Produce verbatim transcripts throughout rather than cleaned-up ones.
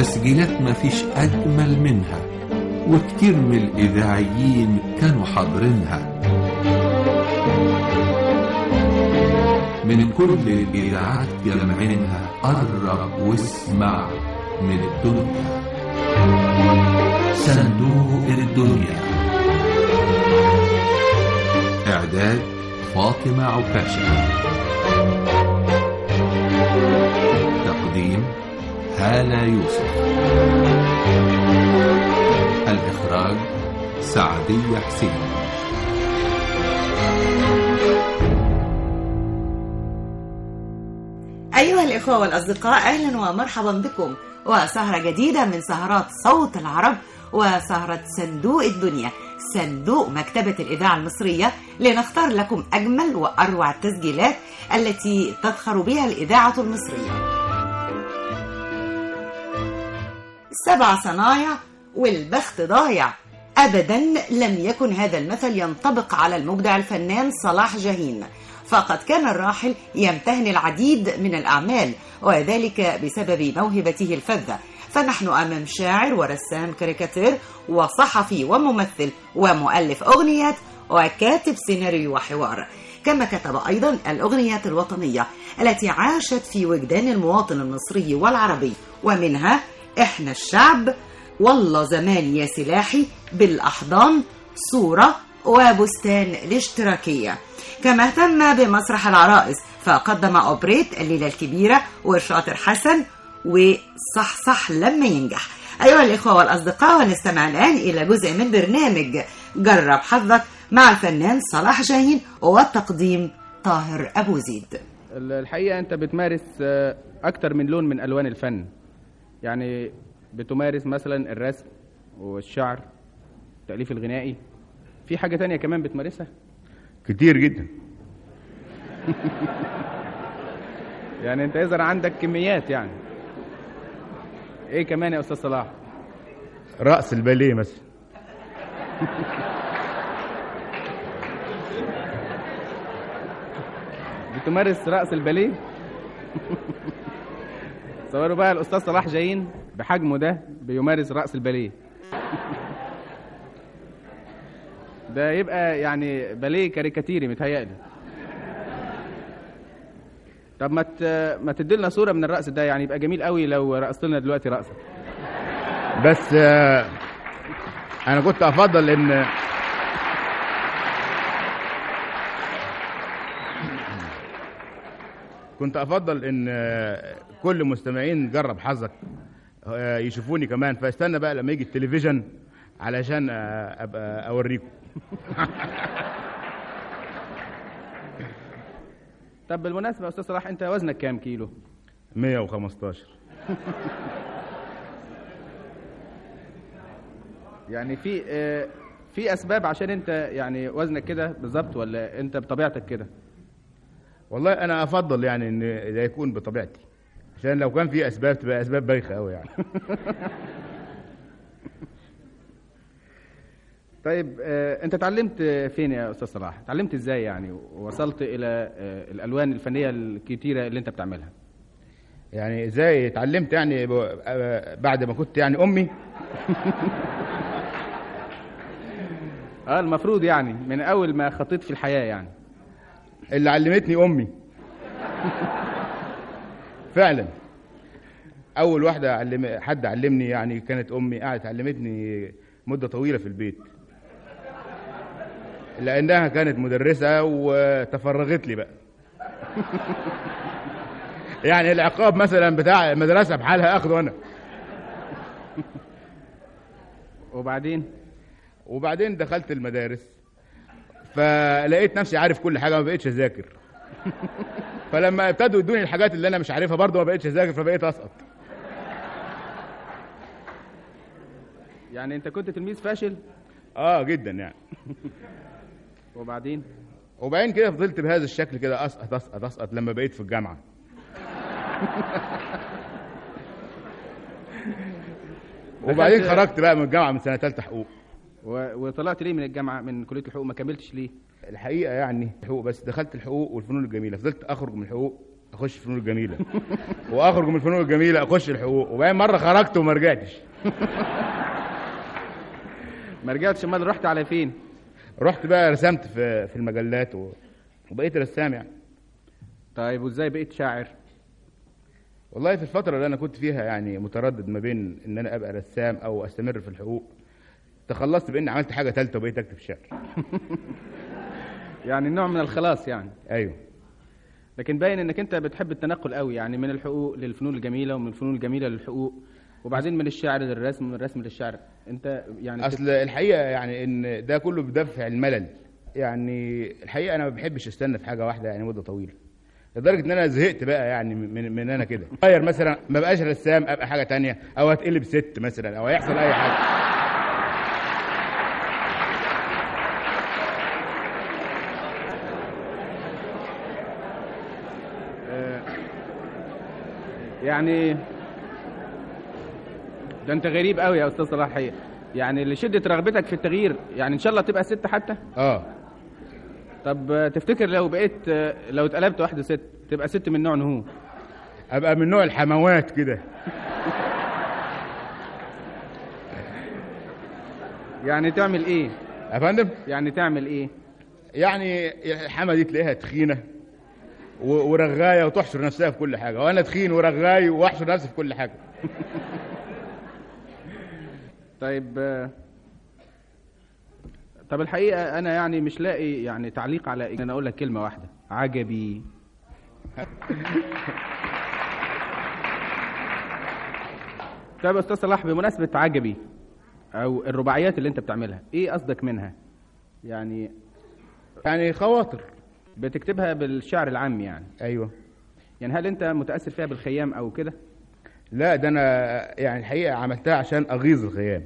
تسجيلات مفيش أجمل منها، وكتير من الإذاعيين كانوا حاضرينها. من كل الإذاعات جمعينها، قرب واسمع من الدنيا. صندوق الدنيا. إعداد فاطمة عكاشة. تقديم هالة يوسف. الإخراج سعدية حسين. أيها الإخوة والأصدقاء، أهلا ومرحبا بكم وسهرة جديدة من سهرات صوت العرب، وسهرة صندوق الدنيا، صندوق مكتبة الإذاعة المصرية، لنختار لكم أجمل وأروع التسجيلات التي تذخر بها الإذاعة المصرية. سبع صنايع والبخت ضايع. أبدا لم يكن هذا المثل ينطبق على المبدع الفنان صلاح جاهين، فقد كان الراحل يمتهن العديد من الأعمال، وذلك بسبب موهبته الفذة. فنحن أمام شاعر ورسام كاريكاتير وصحفي وممثل ومؤلف أغنيات وكاتب سيناريو وحوار، كما كتب أيضا الأغنيات الوطنية التي عاشت في وجدان المواطن المصري والعربي، ومنها إحنا الشعب، والله زمان يا سلاحي، بالأحضان، صورة، وبستان الاشتراكية. كما اهتم بمسرح العرائس فقدم أوبريت الليلة الكبيرة والشاطر حسن وصحصح لما ينجح. أيها الإخوة والأصدقاء، ونستمع الآن إلى جزء من برنامج جرب حظك مع الفنان صلاح جاهين، والتقديم طاهر أبو زيد. الحقيقة أنت بتمارس أكتر من لون من ألوان الفن، يعني بتمارس مثلا الرسم والشعر، التأليف الغنائي. في حاجة تانية كمان بتمارسها؟ كتير جدا. يعني انت يظهر عندك كميات. يعني ايه كمان يا استاذ صلاح؟ رقص الباليه مثلا. بتمارس رقص الباليه؟ تصوروا بقى الاستاذ صلاح جاهين بحجمه ده بيمارس رقص الباليه. ده يبقى يعني باليه كاريكاتيري متهيألي. طب ما ما تدي لنا صوره من الرقص ده، يعني يبقى جميل قوي لو رقصت لنا دلوقتي رقصه. بس آه انا كنت افضل ان كنت افضل ان كل مستمعين جرب حظك يشوفوني كمان، فاستنى بقى لما يجي التلفزيون علشان ابقى اوريكم. طب بالمناسبة يا أستاذ صلاح، أنت وزنك كام كيلو؟ مية وخمستاشر. يعني في آه في أسباب عشان أنت يعني وزنك كده بالظبط، ولا أنت بطبيعتك كده؟ والله أنا أفضل يعني إن ده يكون بطبيعتي، عشان لو كان في أسباب تبقى أسباب بايخة أوي يعني. طيب آه، انت اتعلمت فين يا استاذ صلاح؟ اتعلمت ازاي يعني ووصلت الى آه، الالوان الفنيه الكتيره اللي انت بتعملها؟ يعني ازاي اتعلمت؟ يعني بعد ما كنت يعني امي. اه المفروض يعني من اول ما خطيت في الحياه يعني. اللي علمتني امي. فعلا اول واحده علم حد علمني يعني كانت امي، قعدت علمتني مده طويله في البيت، لأنها كانت مدرسة وتفرغت لي بقى. يعني العقاب مثلا بتاع المدرسة بحالها أخذه أنا. وبعدين وبعدين دخلت المدارس، فلقيت نفسي عارف كل حاجة، ما بقيتش أذاكر. فلما ابتدوا يدوني الحاجات اللي أنا مش عارفها برضه ما بقيتش أذاكر، فبقيت أسقط. يعني أنت كنت تلميذ فاشل؟ آه جدا يعني. وبعدين وبعدين كده فضلت بهذا الشكل كده اسقط اسقط اسقط لما بقيت في الجامعه. وبعدين خرجت بقى من الجامعه من سنه ثالثه حقوق. وطلعت ليه من الجامعه من كليه الحقوق؟ ما كملتش ليه؟ الحقيقه يعني حقوق، بس دخلت الحقوق والفنون الجميله، فضلت اخرج من الحقوق اخش الفنون الجميله. واخرج من الفنون الجميله اخش الحقوق، وبعدين مره خرجت وما رجعتش. ما رجعتش؟ امال رحت على فين؟ رحت بقى رسمت في في المجلات و... وبقيت رسام يعني. طيب وازاي بقيت شاعر؟ والله في الفتره اللي انا كنت فيها يعني متردد ما بين ان انا ابقى رسام او استمر في الحقوق، تخلصت باني عملت حاجه ثالثه وبقيت اكتب شعر. يعني نوع من الخلاص يعني. ايوه. لكن باين انك انت بتحب التنقل قوي، يعني من الحقوق للفنون الجميله، ومن الفنون الجميله للحقوق، وبعدين من الشعر للرسم، ومن الرسم للشعر. انت يعني اصل الحقيقه يعني ان ده كله بدافع الملل. يعني الحقيقه انا ما بحبش استنى في حاجه واحده يعني مده طويله، لدرجه ان انا زهقت بقى يعني من من انا كده غير مثلا ما بقاش رسام ابقى حاجه تانية، او هتقلب ست مثلا، او هيحصل اي حاجه. يعني ده انت غريب قوي يا استاذ صلاح الحقيقه. يعني لشده رغبتك في التغيير يعني ان شاء الله تبقى ست حتى. اه طب تفتكر لو بقيت لو اتقلبت واحده ست تبقى ست من نوع نهو؟ ابقى من نوع الحموات كده. يعني تعمل ايه يا فندم؟ يعني تعمل ايه؟ يعني الحما دي تلاقيها تخينه ورغايه وتحشر نفسها في كل حاجه، وانا تخين ورغاي واحشر نفسي في كل حاجه. طيب طب الحقيقه انا يعني مش لاقي يعني تعليق على ان انا اقول لك كلمه واحده: عجبي. طيب يا استاذ صلاح، بمناسبه عجبي او الرباعيات اللي انت بتعملها، ايه قصدك منها؟ يعني يعني خواطر بتكتبها بالشعر العامي يعني. ايوه. يعني هل انت متاثر فيها بالخيام او كده؟ لا، ده انا يعني الحقيقه عملتها عشان اغيظ الخيام.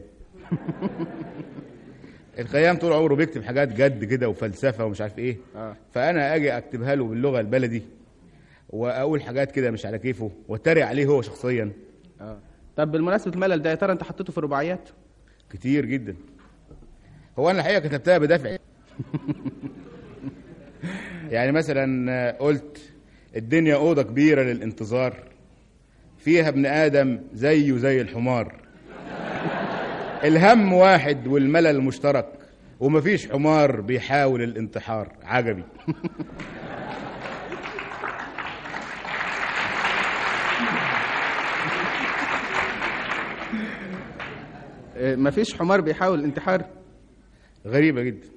الخيام طول عمره بيكتب حاجات جد كده وفلسفه ومش عارف ايه. آه. فانا اجي اكتبها له باللغه البلدي واقول حاجات كده مش على كيفه واتريق عليه هو شخصيا. اه طب بالمناسبه الملل ده، يا ترى انت حطيته في رباعيات؟ كتير جدا. هو انا الحقيقه كتبتها بدافع. يعني مثلا قلت: الدنيا اوضه كبيره للانتظار، فيها ابن ادم زيه زي الحمار، الهم واحد والملل مشترك، ومفيش حمار بيحاول الانتحار. عجبي. مفيش حمار بيحاول الانتحار؟ غريبه جدا.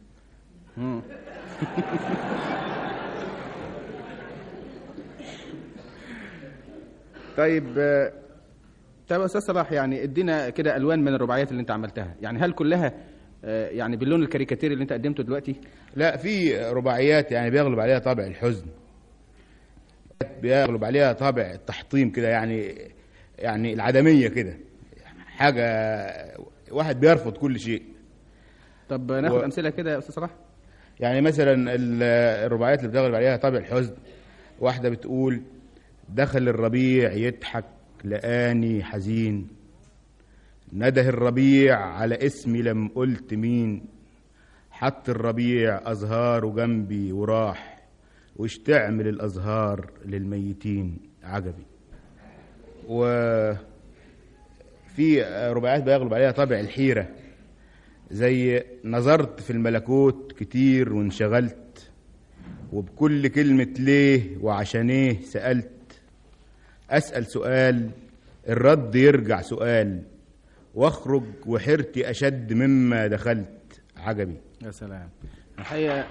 طيب طيب يا استاذ صلاح، يعني ادينا كده الوان من الرباعيات اللي انت عملتها. يعني هل كلها يعني باللون الكاريكاتيري اللي انت قدمته دلوقتي؟ لا، في رباعيات يعني بيغلب عليها طابع الحزن، بيغلب عليها طابع التحطيم كده، يعني يعني العدميه كده، حاجه واحد بيرفض كل شيء. طب ناخد و... امثله كده يا استاذ صلاح. يعني مثلا الرباعيات اللي بتغلب عليها طابع الحزن، واحده بتقول: دخل الربيع يضحك لقاني حزين، نده الربيع على اسمي لم قلت مين، حط الربيع أزهاره جنبي وراح، وش تعمل الأزهار للميتين. عجبي. وفي رباعيات بيغلب عليها طابع الحيرة، زي: نظرت في الملكوت كتير وانشغلت، وبكل كلمة ليه وعشانيه سألت، أسأل سؤال الرد يرجع سؤال، واخرج وحيرتي أشد مما دخلت. عجبي. يا سلام. الحقيقة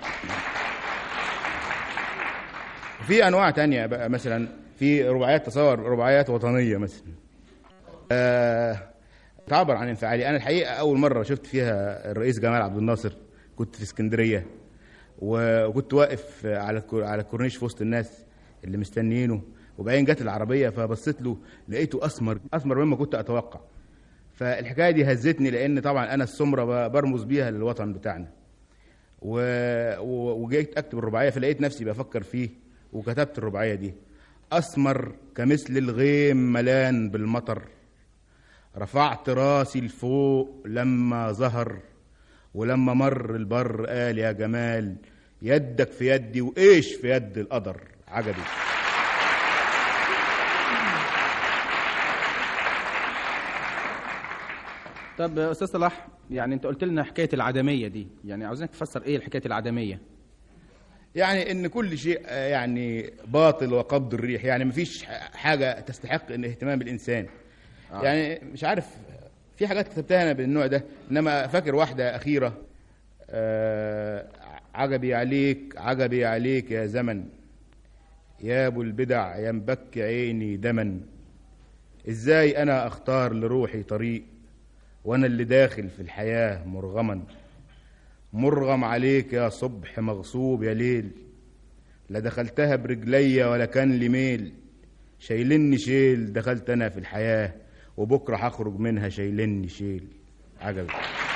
في أنواع تانية بقى، مثلا في رباعيات تصور رباعيات وطنية مثلا، آه تعبر عن انفعالي. أنا الحقيقة أول مرة شفت فيها الرئيس جمال عبد الناصر كنت في اسكندرية، وكنت واقف على على الكورنيش في وسط الناس اللي مستنيينه، وبعدين جت العربية فبصيت له لقيته أسمر أسمر مما كنت أتوقع. فالحكاية دي هزتني، لأن طبعا أنا السمرة برمز بيها للوطن بتاعنا، وجيت أكتب الرباعية فلقيت نفسي بفكر فيه، وكتبت الرباعية دي: أسمر كمثل الغيم ملان بالمطر، رفعت راسي لفوق لما ظهر، ولما مر البر قال: يا جمال يدك في يدي وإيش في يد القدر. عجبي. طب يا استاذ صلاح، يعني انت قلت لنا حكايه العدميه دي، يعني عاوزينك تفسر ايه حكايه العدميه؟ يعني ان كل شيء آه، يعني باطل وقبض الريح، يعني مفيش حاجه تستحق ان اهتمام الانسان. آه. يعني مش عارف، في حاجات كتبتها انا بالنوع ده، انما فاكر واحده اخيره. آه عجبي عليك عجبي عليك يا زمن، يا ابو البدع ينبك عيني دما، ازاي انا اختار لروحي طريق وانا اللي داخل في الحياه مرغما، مرغم عليك يا صبح مغصوب يا ليل، لا دخلتها برجليا ولا كان لي ميل، شايلني شيل دخلت انا في الحياه، وبكره هخرج منها شايلني شيل. عجبي.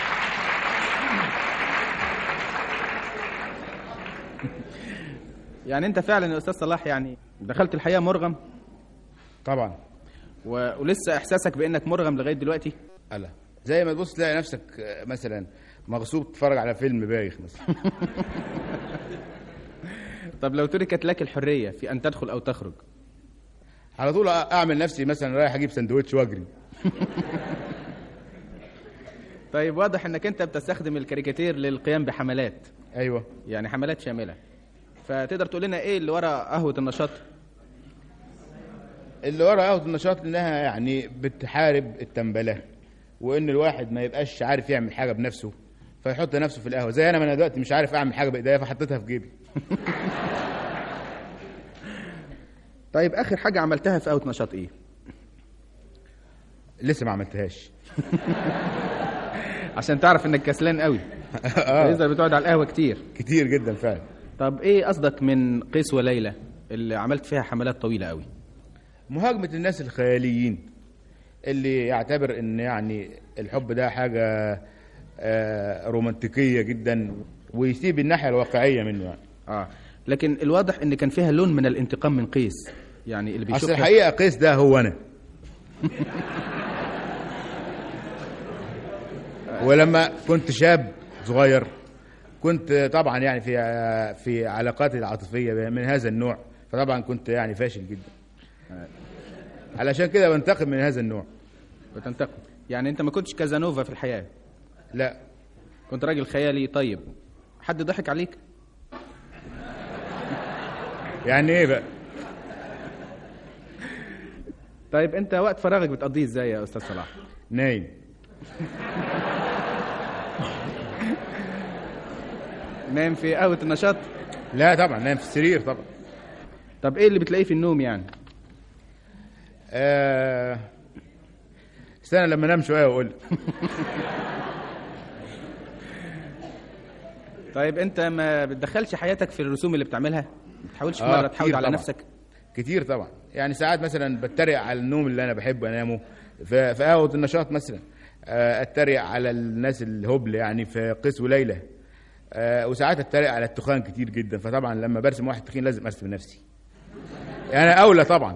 يعني انت فعلا يا استاذ صلاح يعني دخلت الحياه مرغم؟ طبعا. و... ولسه احساسك بانك مرغم لغايه دلوقتي؟ ألا زي ما تبص تلاقي نفسك مثلا مغصوب تتفرج على فيلم بايخ مثلا. طب لو تركت لك الحريه في ان تدخل او تخرج؟ على طول اعمل نفسي مثلا رايح اجيب سندوتش واجري. طيب واضح انك انت بتستخدم الكاريكاتير للقيام بحملات. ايوه، يعني حملات شامله. فتقدر تقول لنا ايه اللي ورا قهوه النشاط؟ اللي ورا قهوه النشاط انها يعني بتحارب التنبله، وان الواحد ما يبقاش عارف يعمل حاجه بنفسه فيحط نفسه في القهوه. زي انا، ما انا دلوقتي مش عارف اعمل حاجه بايديا فحطيتها في جيبي. طيب اخر حاجه عملتها في قهوه نشاط ايه؟ لسه ما عملتهاش. عشان تعرف انك كسلان قوي. اه اذا بتقعد على القهوه كتير كتير جدا فعلا. طب ايه قصدك من قيس وليلى اللي عملت فيها حملات طويله قوي؟ مهاجمه الناس الخياليين اللي يعتبر ان يعني الحب ده حاجه آه رومانتيكيه جدا، ويسيب الناحيه الواقعيه منه يعني. اه لكن الواضح ان كان فيها لون من الانتقام من قيس، يعني اللي بيشوف. اصل الحقيقه قيس ده هو انا. ولما كنت شاب صغير كنت طبعا يعني في في علاقاتي العاطفيه من هذا النوع، فطبعا كنت يعني فاشل جدا. علشان كده بنتقم من هذا النوع. بتنتقم؟ يعني انت ما كنتش كازانوفا في الحياه؟ لا، كنت راجل خيالي. طيب حد ضحك عليك؟ يعني ايه بقى؟ طيب انت وقت فراغك بتقضيه ازاي يا استاذ صلاح؟ نايم. نايم في قهوه النشاط؟ لا طبعا، نايم في السرير طبعا. طب ايه اللي بتلاقيه في النوم يعني؟ آه استنى لما انام شويه واقول. طيب انت ما بتدخلش حياتك في الرسوم اللي بتعملها؟ ما بتحاولش آه مره تحاول على طبعًا. نفسك؟ كتير طبعا. يعني ساعات مثلا بتريق على النوم اللي انا بحب انامه في في قهوه النشاط مثلا. آه اتريق على الناس الهبل يعني في قيس وليلى. آه وساعات اتريق على التخان كتير جدا، فطبعا لما برسم واحد تخين لازم ارسم نفسي. يعني اولى طبعا.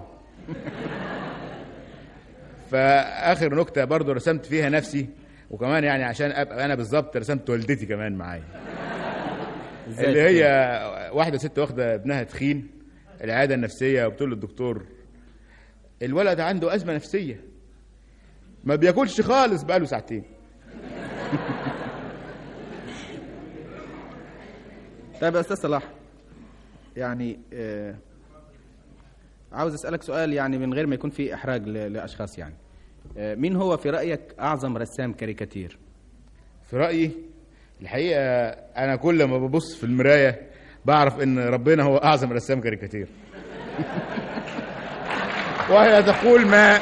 فاخر نكته برضو رسمت فيها نفسي، وكمان يعني عشان ابقى انا بالظبط رسمت والدتي كمان معايا. اللي هي واحده ست واخده ابنها تخين العياده النفسيه، وبتقول للدكتور الولد عنده ازمه نفسيه، ما بياكلش خالص بقاله ساعتين. طيب يا استاذ صلاح، يعني آه عاوز اسالك سؤال يعني من غير ما يكون في احراج ل- لاشخاص يعني. آه مين هو في رايك اعظم رسام كاريكاتير؟ في رايي الحقيقه انا كل ما ببص في المرايه بعرف ان ربنا هو اعظم رسام كاريكاتير. وهي تقول ما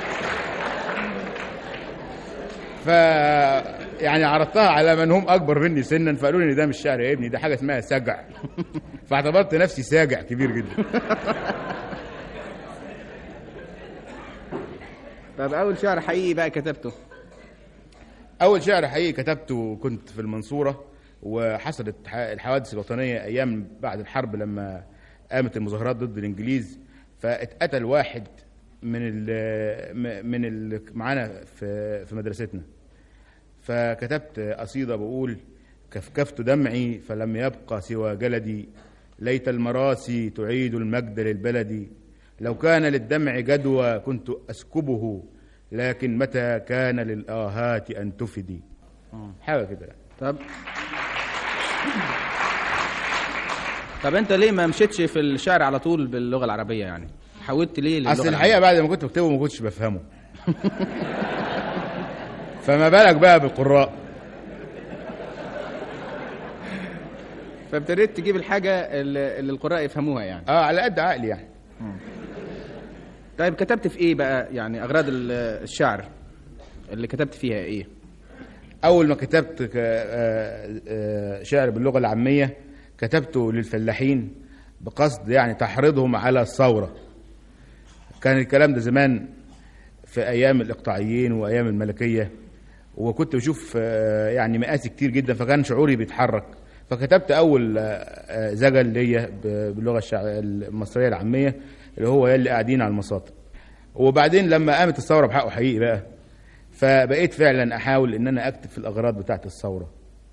ف يعني عرضتها على من هم اكبر مني سنا، فقالوا لي ده مش شعر يا ابني، ده حاجه اسمها سجع. فاعتبرت نفسي ساجع كبير جدا. طب اول شعر حقيقي بقى كتبته؟ اول شعر حقيقي كتبته كنت في المنصوره، وحصلت الحوادث الوطنيه ايام بعد الحرب لما قامت المظاهرات ضد الانجليز، فاتقتل واحد من ال من ال معانا في في مدرستنا. فكتبت قصيده بقول كفكفت دمعي فلم يبقى سوى جلدي، ليت المراسي تعيد المجد للبلد، لو كان للدمع جدوى كنت اسكبه لكن متى كان للآهات أن تفدي. حاجة كده. طب طب انت ليه ما مشيتش في الشعر على طول باللغه العربيه؟ يعني حاولت ليه للغه اصل الحقيقه بعد ما كنت بكتبه ما كنتش بفهمه. فما بالك بقى بالقراء. فابتديت تجيب الحاجه اللي اللي القراء يفهموها يعني. اه على قد عقلي يعني. طيب كتبت في ايه بقى؟ يعني اغراض الشعر اللي كتبت فيها ايه؟ اول ما كتبت شعر باللغه العاميه كتبته للفلاحين بقصد يعني تحريضهم على الثوره. كان الكلام ده زمان في ايام الاقطاعيين وايام الملكيه، وكنت بشوف يعني مآسي كتير جدا، فكان شعوري بيتحرك. فكتبت اول زجل ليا باللغه المصريه العاميه اللي هو يلي قاعدين على المساطب. وبعدين لما قامت الثوره بحقه حقيقي بقى، فبقيت فعلا احاول ان انا اكتب في الاغراض بتاعه الثوره.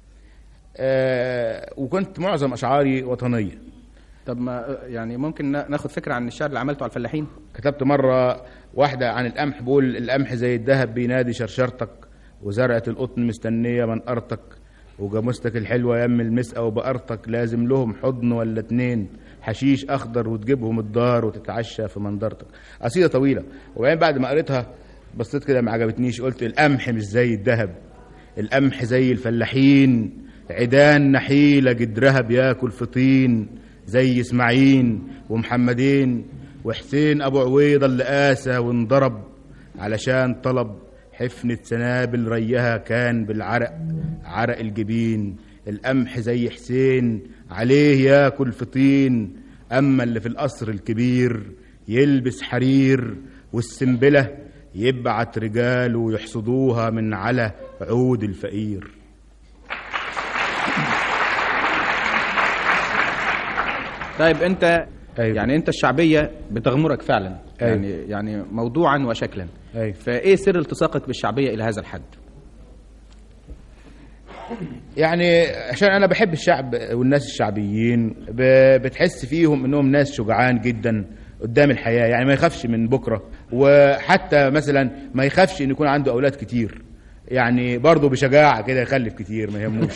أه وكنت معظم اشعاري وطنيه. طب ما يعني ممكن ناخد فكره عن الشعر اللي عملته على الفلاحين؟ كتبت مره واحده عن القمح، بقول القمح زي الذهب بينادي شرشرتك، وزرعه القطن مستنيه منقرتك، وجاموستك الحلوه يم المسقه وبقرتك، لازم لهم حضن ولا اتنين حشيش اخضر وتجيبهم الدار وتتعشى في منظرتك. قصيده طويله. وبعدين بعد ما قريتها بصيت كده ما عجبتنيش، قلت القمح مش زي الذهب، القمح زي الفلاحين، عيدان نحيله جدرها بياكل فطين، زي اسماعيل ومحمدين وحسين ابو عويضه اللي قاسى وانضرب علشان طلب حفنه سنابل ريها كان بالعرق عرق الجبين. القمح زي حسين عليه ياكل فطين، اما اللي في القصر الكبير يلبس حرير، والسنبله يبعت رجاله يحصدوها من على عود الفقير. طيب انت أيوة. يعني انت الشعبيه بتغمرك فعلا. أيوة. يعني يعني موضوعا وشكلا. أيوة. فايه سر التصاقك بالشعبيه الى هذا الحد؟ يعني عشان انا بحب الشعب والناس الشعبيين، بتحس فيهم انهم ناس شجعان جدا قدام الحياه، يعني ما يخافش من بكره، وحتى مثلا ما يخافش ان يكون عنده اولاد كتير، يعني برضه بشجاعه كده يخلف كتير ما يهموش.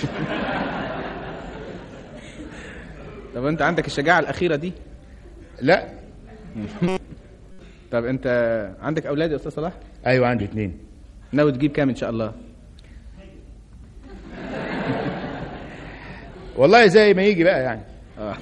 طب انت عندك الشجاعه الاخيره دي؟ لا. طب انت عندك اولاد يا استاذ صلاح؟ ايوه عندي اتنين. ناوي تجيب كام ان شاء الله؟ والله زي ما يجي بقى يعني. اه.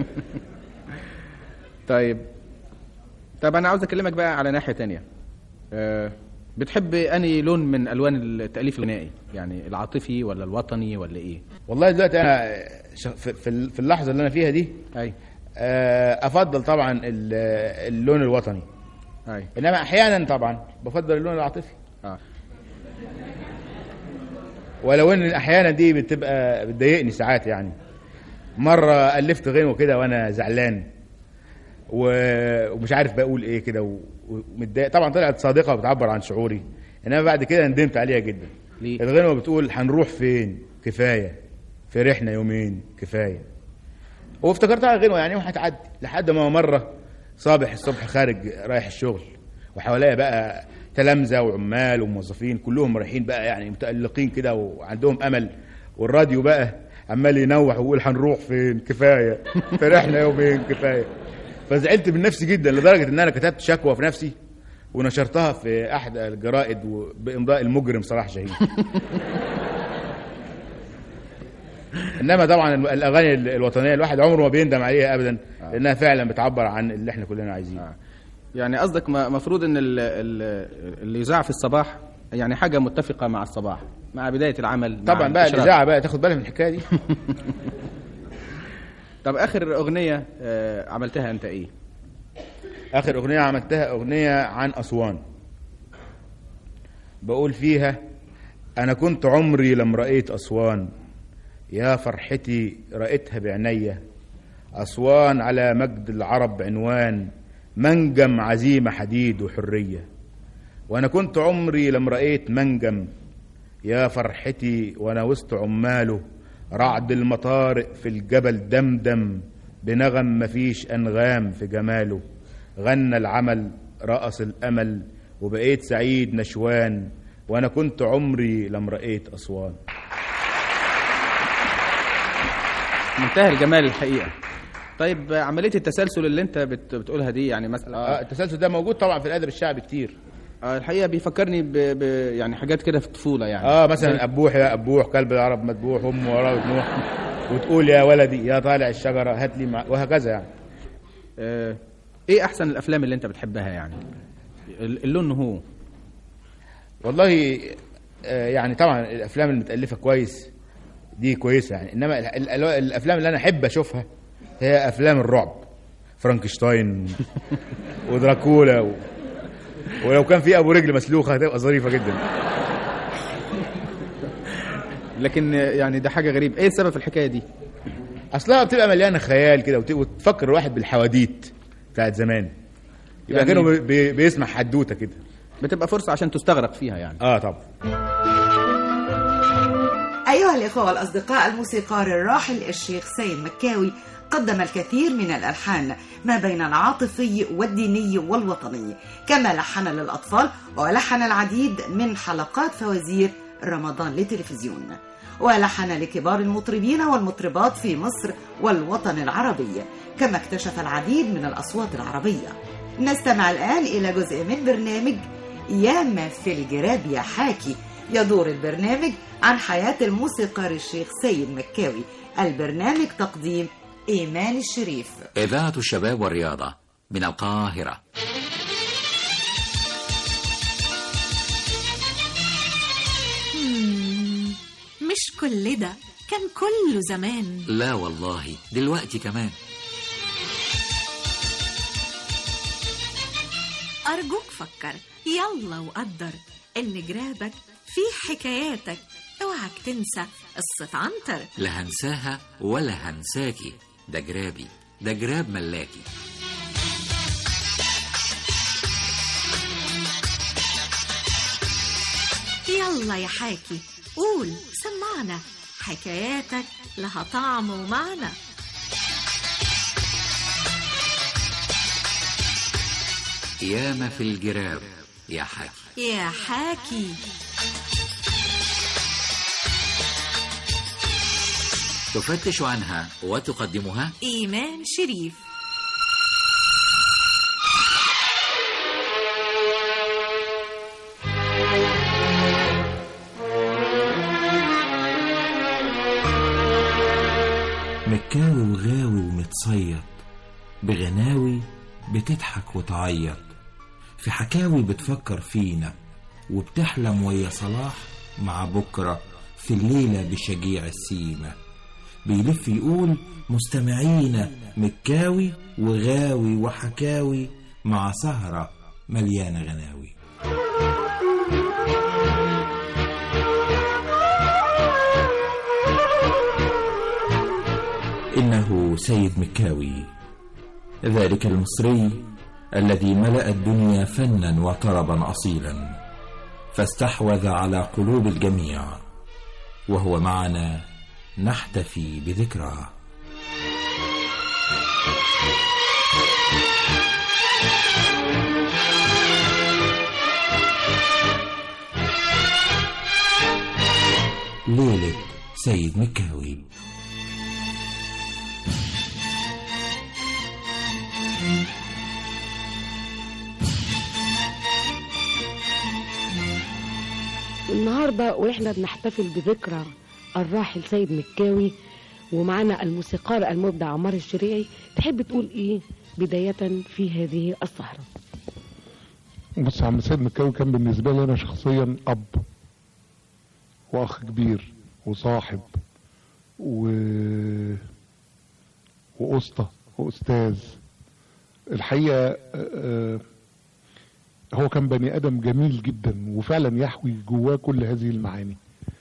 طيب طب انا عاوز اكلمك بقى على ناحيه تانية. أه بتحب انهي لون من الوان التاليف الغنائي؟ يعني العاطفي ولا الوطني ولا ايه؟ والله دلوقتي انا في في اللحظه اللي انا فيها دي اي افضل طبعا اللون الوطني. اي انما احيانا طبعا بفضل اللون العاطفي. اه ولو ان احيانا دي بتبقى بتضايقني ساعات. يعني مره الفت غنوه كده وانا زعلان ومش عارف بقول ايه كده ومتضايق، طبعا طلعت صادقه وبتعبر عن شعوري، انما بعد كده ندمت عليها جدا. ليه؟ الغنوه بتقول هنروح فين كفايه، فرحنا يومين كفايه، وافتكرتها غنوه يعني وهتعدي. لحد ما مره صابح الصبح خارج رايح الشغل، وحواليا بقى تلامذه وعمال وموظفين كلهم رايحين بقى يعني متألقين كده وعندهم امل، والراديو بقى عمال ينوح ويقول هنروح فين كفايه، فرحنا يومين كفايه. فزعلت من نفسي جدا لدرجه ان انا كتبت شكوى في نفسي ونشرتها في احد الجرائد بامضاء المجرم صلاح جاهين. انما طبعا الاغاني الوطنيه الواحد عمره ما بيندم عليها ابدا، لانها فعلا بتعبر عن اللي احنا كلنا عايزينه. يعني قصدك مفروض ان اللي يذاع في الصباح يعني حاجه متفقه مع الصباح، مع بدايه العمل. طبعا بقى الاذاعه بقى تاخد بالك من الحكايه دي. طب اخر اغنيه عملتها انت ايه؟ اخر اغنيه عملتها اغنيه عن اسوان، بقول فيها انا كنت عمري لم رأيت اسوان، يا فرحتي رأيتها بعينيا، اسوان على مجد العرب عنوان، منجم عزيمه حديد وحريه، وانا كنت عمري لم رأيت منجم، يا فرحتي وانا وسط عماله، رعد المطارق في الجبل دمدم، بنغم مفيش انغام في جماله، غنى العمل رقص الامل، وبقيت سعيد نشوان، وأنا كنت عمري لم رأيت أسوان. منتهى الجمال الحقيقة. طيب عملية التسلسل اللي انت بت بتقولها دي يعني مثلا آه التسلسل ده موجود طبعا في الأدب الشعبي كتير. آه الحقيقة بيفكرني ب... ب... يعني حاجات كده في الطفولة يعني. اه مثلا أبوح يا أبوح كلب العرب مذبوح أم وراه بتنوح، وتقول يا ولدي يا طالع الشجرة هات لي مع... وهكذا يعني. آه ايه أحسن الأفلام اللي انت بتحبها يعني؟ اللون هو والله آه يعني طبعا الأفلام المتألفة كويس دي كويسة يعني، إنما ال... ال... الأفلام اللي أنا أحب أشوفها هي أفلام الرعب، فرانكشتاين ودراكولا و... ولو كان في ابو رجل مسلوخه هتبقى ظريفه جدا. لكن يعني ده حاجه غريبه، ايه السبب في الحكايه دي؟ اصلها بتبقى مليانه خيال كده وت... وتفكر الواحد بالحواديت بتاعت زمان، يبقى يعني كانوا بي... بيسمع حدوته كده، بتبقى فرصه عشان تستغرق فيها يعني. اه طبعا. ايها الاخوه والاصدقاء، الموسيقار الراحل الشيخ سيد مكاوي قدم الكثير من الألحان ما بين العاطفي والديني والوطني، كما لحن للأطفال ولحن العديد من حلقات فوازير رمضان للتلفزيون، ولحن لكبار المطربين والمطربات في مصر والوطن العربي، كما اكتشف العديد من الأصوات العربية. نستمع الآن إلى جزء من برنامج ياما في الجراب يا حاكي. يدور البرنامج عن حياة الموسيقار الشيخ سيد مكاوي. البرنامج تقديم إيمان الشريف. إذاعة الشباب والرياضة من القاهرة. مش كل ده كان كله زمان. لا والله دلوقتي كمان. أرجوك فكر يلا وقدر إن جرابك في حكاياتك، اوعك تنسى قصة عنتر. لا هنساها ولا هنساكي، ده جرابي ده جراب ملاكي. يلا يا حاكي قول سمعنا، حكاياتك لها طعم ومعنى. ياما في الجراب يا حاكي يا حاكي. تفتش عنها وتقدمها إيمان شريف. مكاوي وغاوي ومتصيط، بغناوي بتضحك وتعيط، في حكاوي بتفكر فينا، وبتحلم ويا صلاح مع بكرة في الليلة بشجيع السيمة. بيلف يقول مستمعينا مكاوي وغاوي وحكاوي مع سهرة مليانة غناوي. إنه سيد مكاوي، ذلك المصري الذي ملأ الدنيا فنا وطربا أصيلا، فاستحوذ على قلوب الجميع، وهو معنا نحتفي بذكراه. ليلة سيد مكاوي. النهاردة وإحنا بنحتفل بذكرى الراحل سيد مكاوي، ومعنا الموسيقار المبدع عمار الشريعي، تحب تقول إيه بداية في هذه السهرة؟ بص يا عم، سيد مكاوي كان بالنسبة لي أنا شخصيا أب وأخ كبير وصاحب و... وأسطى وأستاذ. الحقيقة هو كان بني آدم جميل جدا، وفعلا يحوي جواه كل هذه المعاني.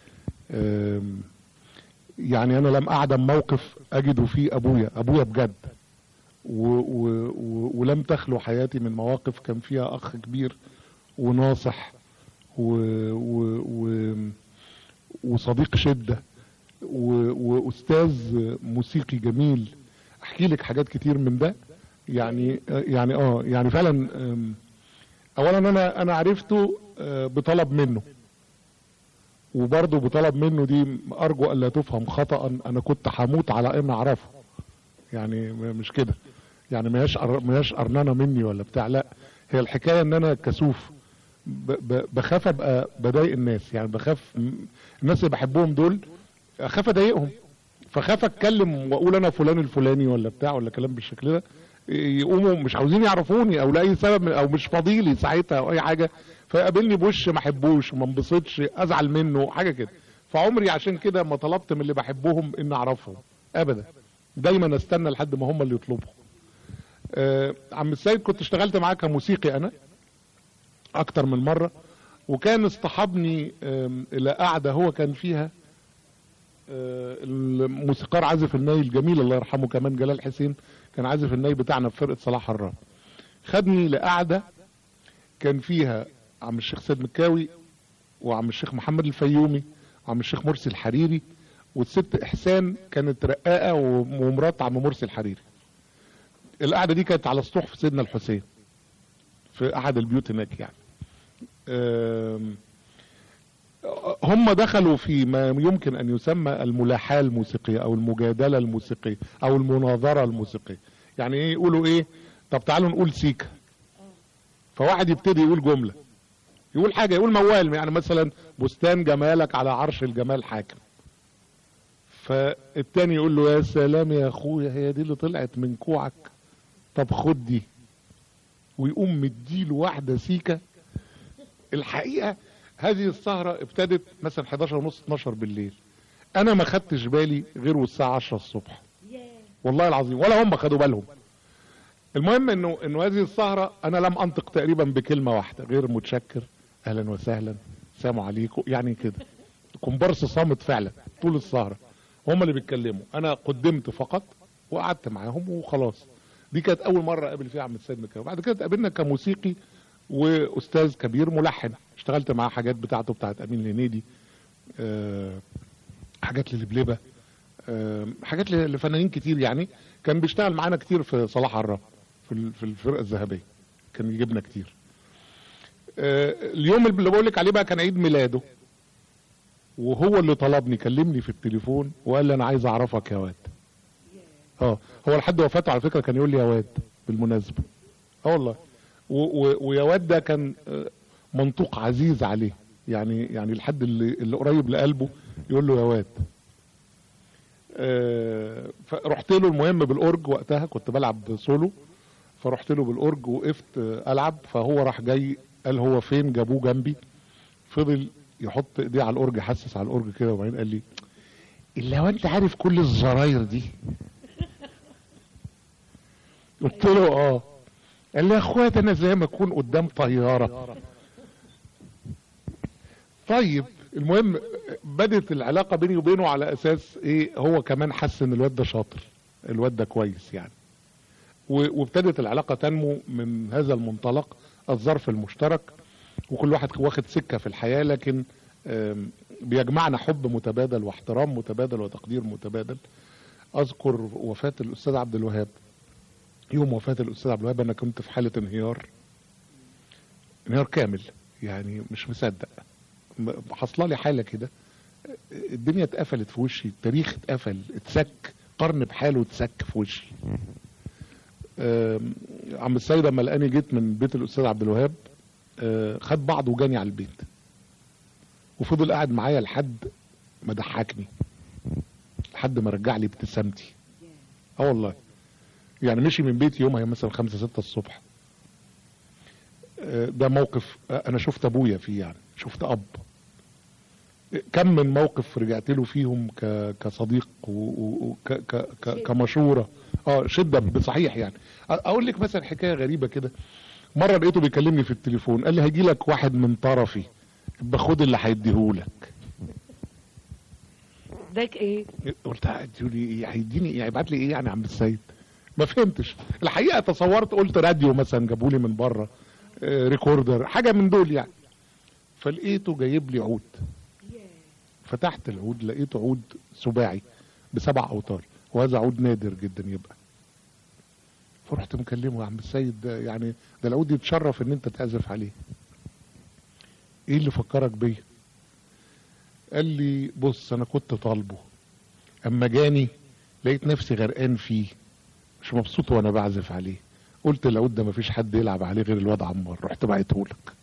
يعني أنا لم أعدم موقف أجده فيه أبويا أبويا بجد، و و و ولم تخلو حياتي من مواقف كان فيها أخ كبير وناصح و و و وصديق شدة وأستاذ موسيقي جميل. أحكي لك حاجات كتير من ده. يعني يعني اه يعني فعلا اولا انا انا عرفته بطلب منه، وبرضه بطلب منه دي ارجو الا تفهم خطأ، انا كنت هموت على ان اعرفه، يعني مش كده، يعني ما هياش ما هياش قرنانه مني ولا بتاع، لا هي الحكايه ان انا كسوف بخاف ابقى بضايق الناس، يعني بخاف الناس اللي بحبهم دول اخاف اضايقهم، فخاف اتكلم واقول انا فلان الفلاني ولا بتاع ولا كلام بالشكل ده، يقوموا مش عاوزين يعرفوني او لاي سبب او مش فاضيلي ساعتها او اي حاجه، فيقابلني بوش ما احبوش وما انبسطش ازعل منه حاجه كده. فعمري عشان كده ما طلبت من اللي بحبهم ان اعرفهم ابدا، دايما استنى لحد ما هم اللي يطلبوا. آه عم السيد كنت اشتغلت معاه كموسيقي انا اكتر من مره، وكان اصطحبني آه الى قعده هو كان فيها آه الموسيقار عازف الناي الجميل الله يرحمه كمان جلال حسين، كان عازف الناي بتاعنا في فرقه صلاح حرام. خدني لقعده كان فيها عم الشيخ سيد مكاوي وعم الشيخ محمد الفيومي وعم الشيخ مرسي الحريري، والست احسان كانت رقاقه ومرات عم مرسي الحريري. القعده دي كانت على سطوح في سيدنا الحسين في احد البيوت هناك يعني. هم دخلوا في ما يمكن ان يسمى الملاحاه الموسيقيه او المجادله الموسيقيه او المناظره الموسيقيه. يعني ايه يقولوا ايه؟ طب تعالوا نقول سيكا، فواحد يبتدي يقول جمله، يقول حاجه، يقول موال، يعني مثلا بستان جمالك على عرش الجمال حاكم، فالتاني يقول له يا سلام يا اخويا هي دي اللي طلعت من كوعك، طب خد دي، ويقوم مديله واحده سيكا. الحقيقه هذه السهره ابتدت مثلا حداشر ونص اتناشر بالليل، انا ما خدتش بالي غير والساعه عشرة الصبح والله العظيم، ولا هم خدوا بالهم. المهم انه انه هذه السهره انا لم انطق تقريبا بكلمه واحده غير متشكر اهلا وسهلا السلام عليكم، يعني كده كومبارس صامت فعلا طول السهره، هم اللي بيتكلموا، انا قدمت فقط وقعدت معاهم وخلاص. دي كانت اول مره اقابل فيها عم السيد مكاوي. بعد كده اتقابلنا كموسيقي واستاذ كبير ملحن، اشتغلت معاه حاجات بتاعته بتاعت امين الهنيدي، أه حاجات للبلبه، أه حاجات لفنانين كتير، يعني كان بيشتغل معانا كتير في صلاح عراب في في الفرقه الذهبيه، كان يجيبنا كتير. أه اليوم اللي بقول لك عليه بقى كان عيد ميلاده، وهو اللي طلبني، كلمني في التليفون وقال لي انا عايز اعرفك يا واد. اه هو لحد وفاته على فكره كان يقول لي يا واد بالمناسبه، اه والله. ويا واد ده كان منطوق عزيز عليه، يعني يعني الحد اللي اللي قريب لقلبه يقول له يا واد. آه فرحت له المهم بالاورج، وقتها كنت بلعب سولو، فرحت له بالاورج وقفت العب، فهو راح جاي قال هو فين، جابوه جنبي، فضل يحط ايديه على الاورج يحسس على الاورج كده، وبعدين قال لي الا وانت عارف كل الزراير دي؟ قلت له اه. قال لي يا اخويا ده انا زي ما اكون قدام طياره. طيب المهم بدت العلاقه بيني وبينه على اساس ايه، هو كمان حس ان الواد ده شاطر، الواد ده كويس يعني، وابتدت العلاقه تنمو من هذا المنطلق، الظرف المشترك، وكل واحد واخد سكه في الحياه، لكن بيجمعنا حب متبادل واحترام متبادل وتقدير متبادل. اذكر وفاه الاستاذ عبد الوهاب، يوم وفاه الاستاذ عبد الوهاب انا كنت في حاله انهيار، انهيار كامل، يعني مش مصدق، حصل لي حاله كده، الدنيا اتقفلت في وشي، التاريخ اتقفل، اتسك، قرن بحاله اتسك في وشي. عم السيد لما لقاني جيت من بيت الاستاذ عبد الوهاب، خد بعضه وجاني على البيت، وفضل قاعد معايا لحد ما ضحكني، لحد ما رجع لي ابتسامتي. اه والله، يعني مشي من بيتي يومها مثلا خمسة ستة الصبح. ده موقف انا شفت ابويا فيه، يعني شفت اب. كم من موقف رجعت له فيهم كصديق وكمشوره، اه شده بصحيح. يعني اقول لك مثلا حكايه غريبه كده، مره لقيته بيكلمني في التليفون، قال لي هيجي لك واحد من طرفي، باخد اللي هيديهولك. داك ايه؟ قلت هيديني ايه؟ هيديني ايه؟ هيبعت لي ايه يعني يا عم السيد؟ ما فهمتش الحقيقه، تصورت قلت راديو مثلا جابوا لي من بره، آه ريكوردر، حاجه من دول يعني. فلقيته جايب لي عود، فتحت العود لقيته عود سباعي بسبع اوتار، وهذا عود نادر جدا يبقى. فرحت مكلمه: يا عم السيد ده يعني ده العود يتشرف ان انت تعزف عليه، ايه اللي فكرك بيا؟ قال لي: بص انا كنت طالبه، اما جاني لقيت نفسي غرقان فيه، مش مبسوط وانا بعزف عليه، قلت العود ده مفيش حد يلعب عليه غير الواد عمار، رحت بعته لك.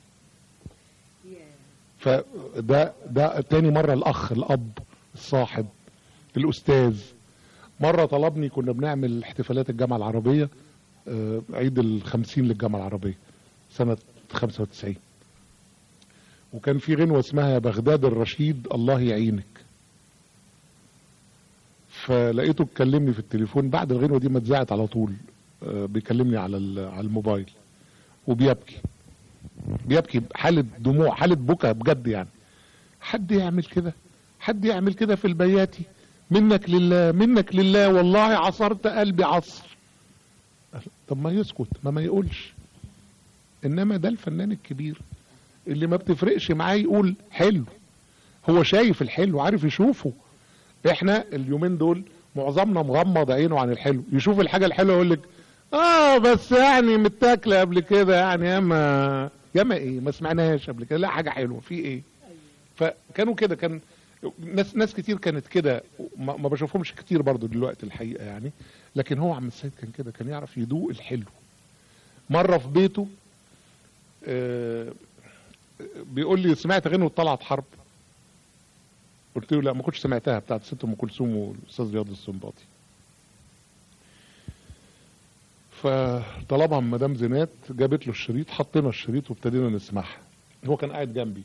فده ده تاني مرة الأخ، الأب، الصاحب، الأستاذ. مرة طلبني، كنا بنعمل احتفالات الجامعة العربية، آه عيد الخمسين للجامعة العربية سنة خمسة وتسعين، وكان في غنوة اسمها يا بغداد الرشيد الله يعينك. فلقيته اتكلمني في التليفون بعد الغنوة دي ما اتذاعت على طول، آه بيكلمني على على الموبايل وبيبكي بيبكي حالة دموع، حالة بكا بجد. يعني حد يعمل كده؟ حد يعمل كده في البياتي؟ منك لله، منك لله، والله عصرت قلبي عصر. طب ما يسكت، ما ما يقولش. انما ده الفنان الكبير اللي ما بتفرقش معاه يقول حلو، هو شايف الحلو، عارف يشوفه. احنا اليومين دول معظمنا مغمض عينه عن الحلو، يشوف الحاجة الحلوة يقول لك اه بس يعني متاكله قبل كده، يعني ياما ياما ايه ما سمعناهاش قبل كده، لا حاجه حلوه في ايه. فكانوا كده، كان ناس ناس كتير كانت كده، ما بشوفهمش كتير برضو دلوقتي الحقيقه يعني، لكن هو عم السيد كان كده، كان يعرف يدوق الحلو. مره في بيته آه بيقول لي: سمعت غنوه طلعت حرب؟ قلت له: لا ما كنتش سمعتها، بتاعت ست ام كلثوم والاستاذ رياض السنباطي. فطلبها من مدام زينات، جابت له الشريط، حطينا الشريط وابتدينا نسمعها. هو كان قاعد جنبي،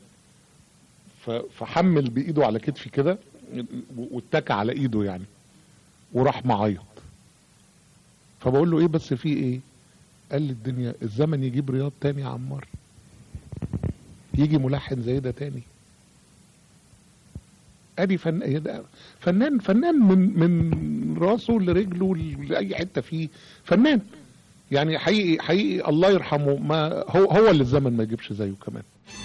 فحمل بايده على كتفي كده واتكى على ايده يعني، وراح معيط. فبقول له: ايه بس في ايه؟ قال لي: الدنيا الزمن يجيب رياض تاني يا عمار، يجي ملحن زي ده تاني. ادي فن... فنان فنان من من راسه لرجله لاي حته فيه، فنان يعني حقيقي حقيقي الله يرحمه. ما هو هو اللي الزمن ما يجيبش زيه كمان.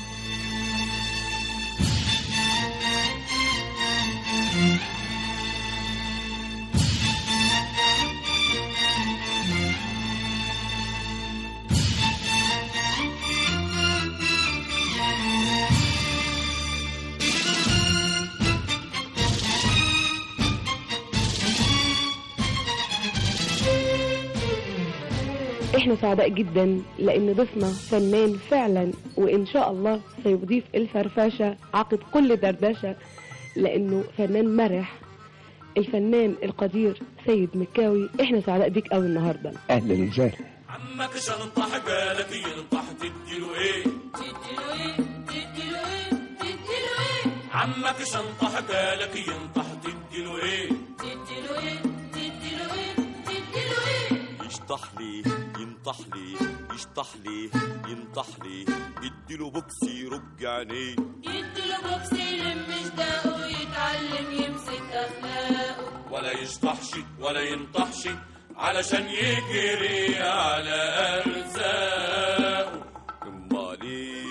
احنا سعداء جدا لان ضيفنا فنان فعلا، وان شاء الله سيضيف الفرفشه عقد كل دردشه، لانه فنان مرح، الفنان القدير سيد مكاوي. احنا سعداء بيك قوي النهارده. اهلا وسهلا. عمك شنطح بالك ينطح تديله ايه تديله ايه تديله ايه تديله ايه عمك شنطح بالك ينطح تديله ايه تديله ايه تديله ايه تديله ايه يشطح لي ينطح لي يشطح لي ينطح لي يديله بوكسي يرج عينيه يديله بوكسي يلم جداقه ويتعلم يمسك اخلاقه ولا يشطحش ولا ينطحش علشان يجري على ارزاقه. امالي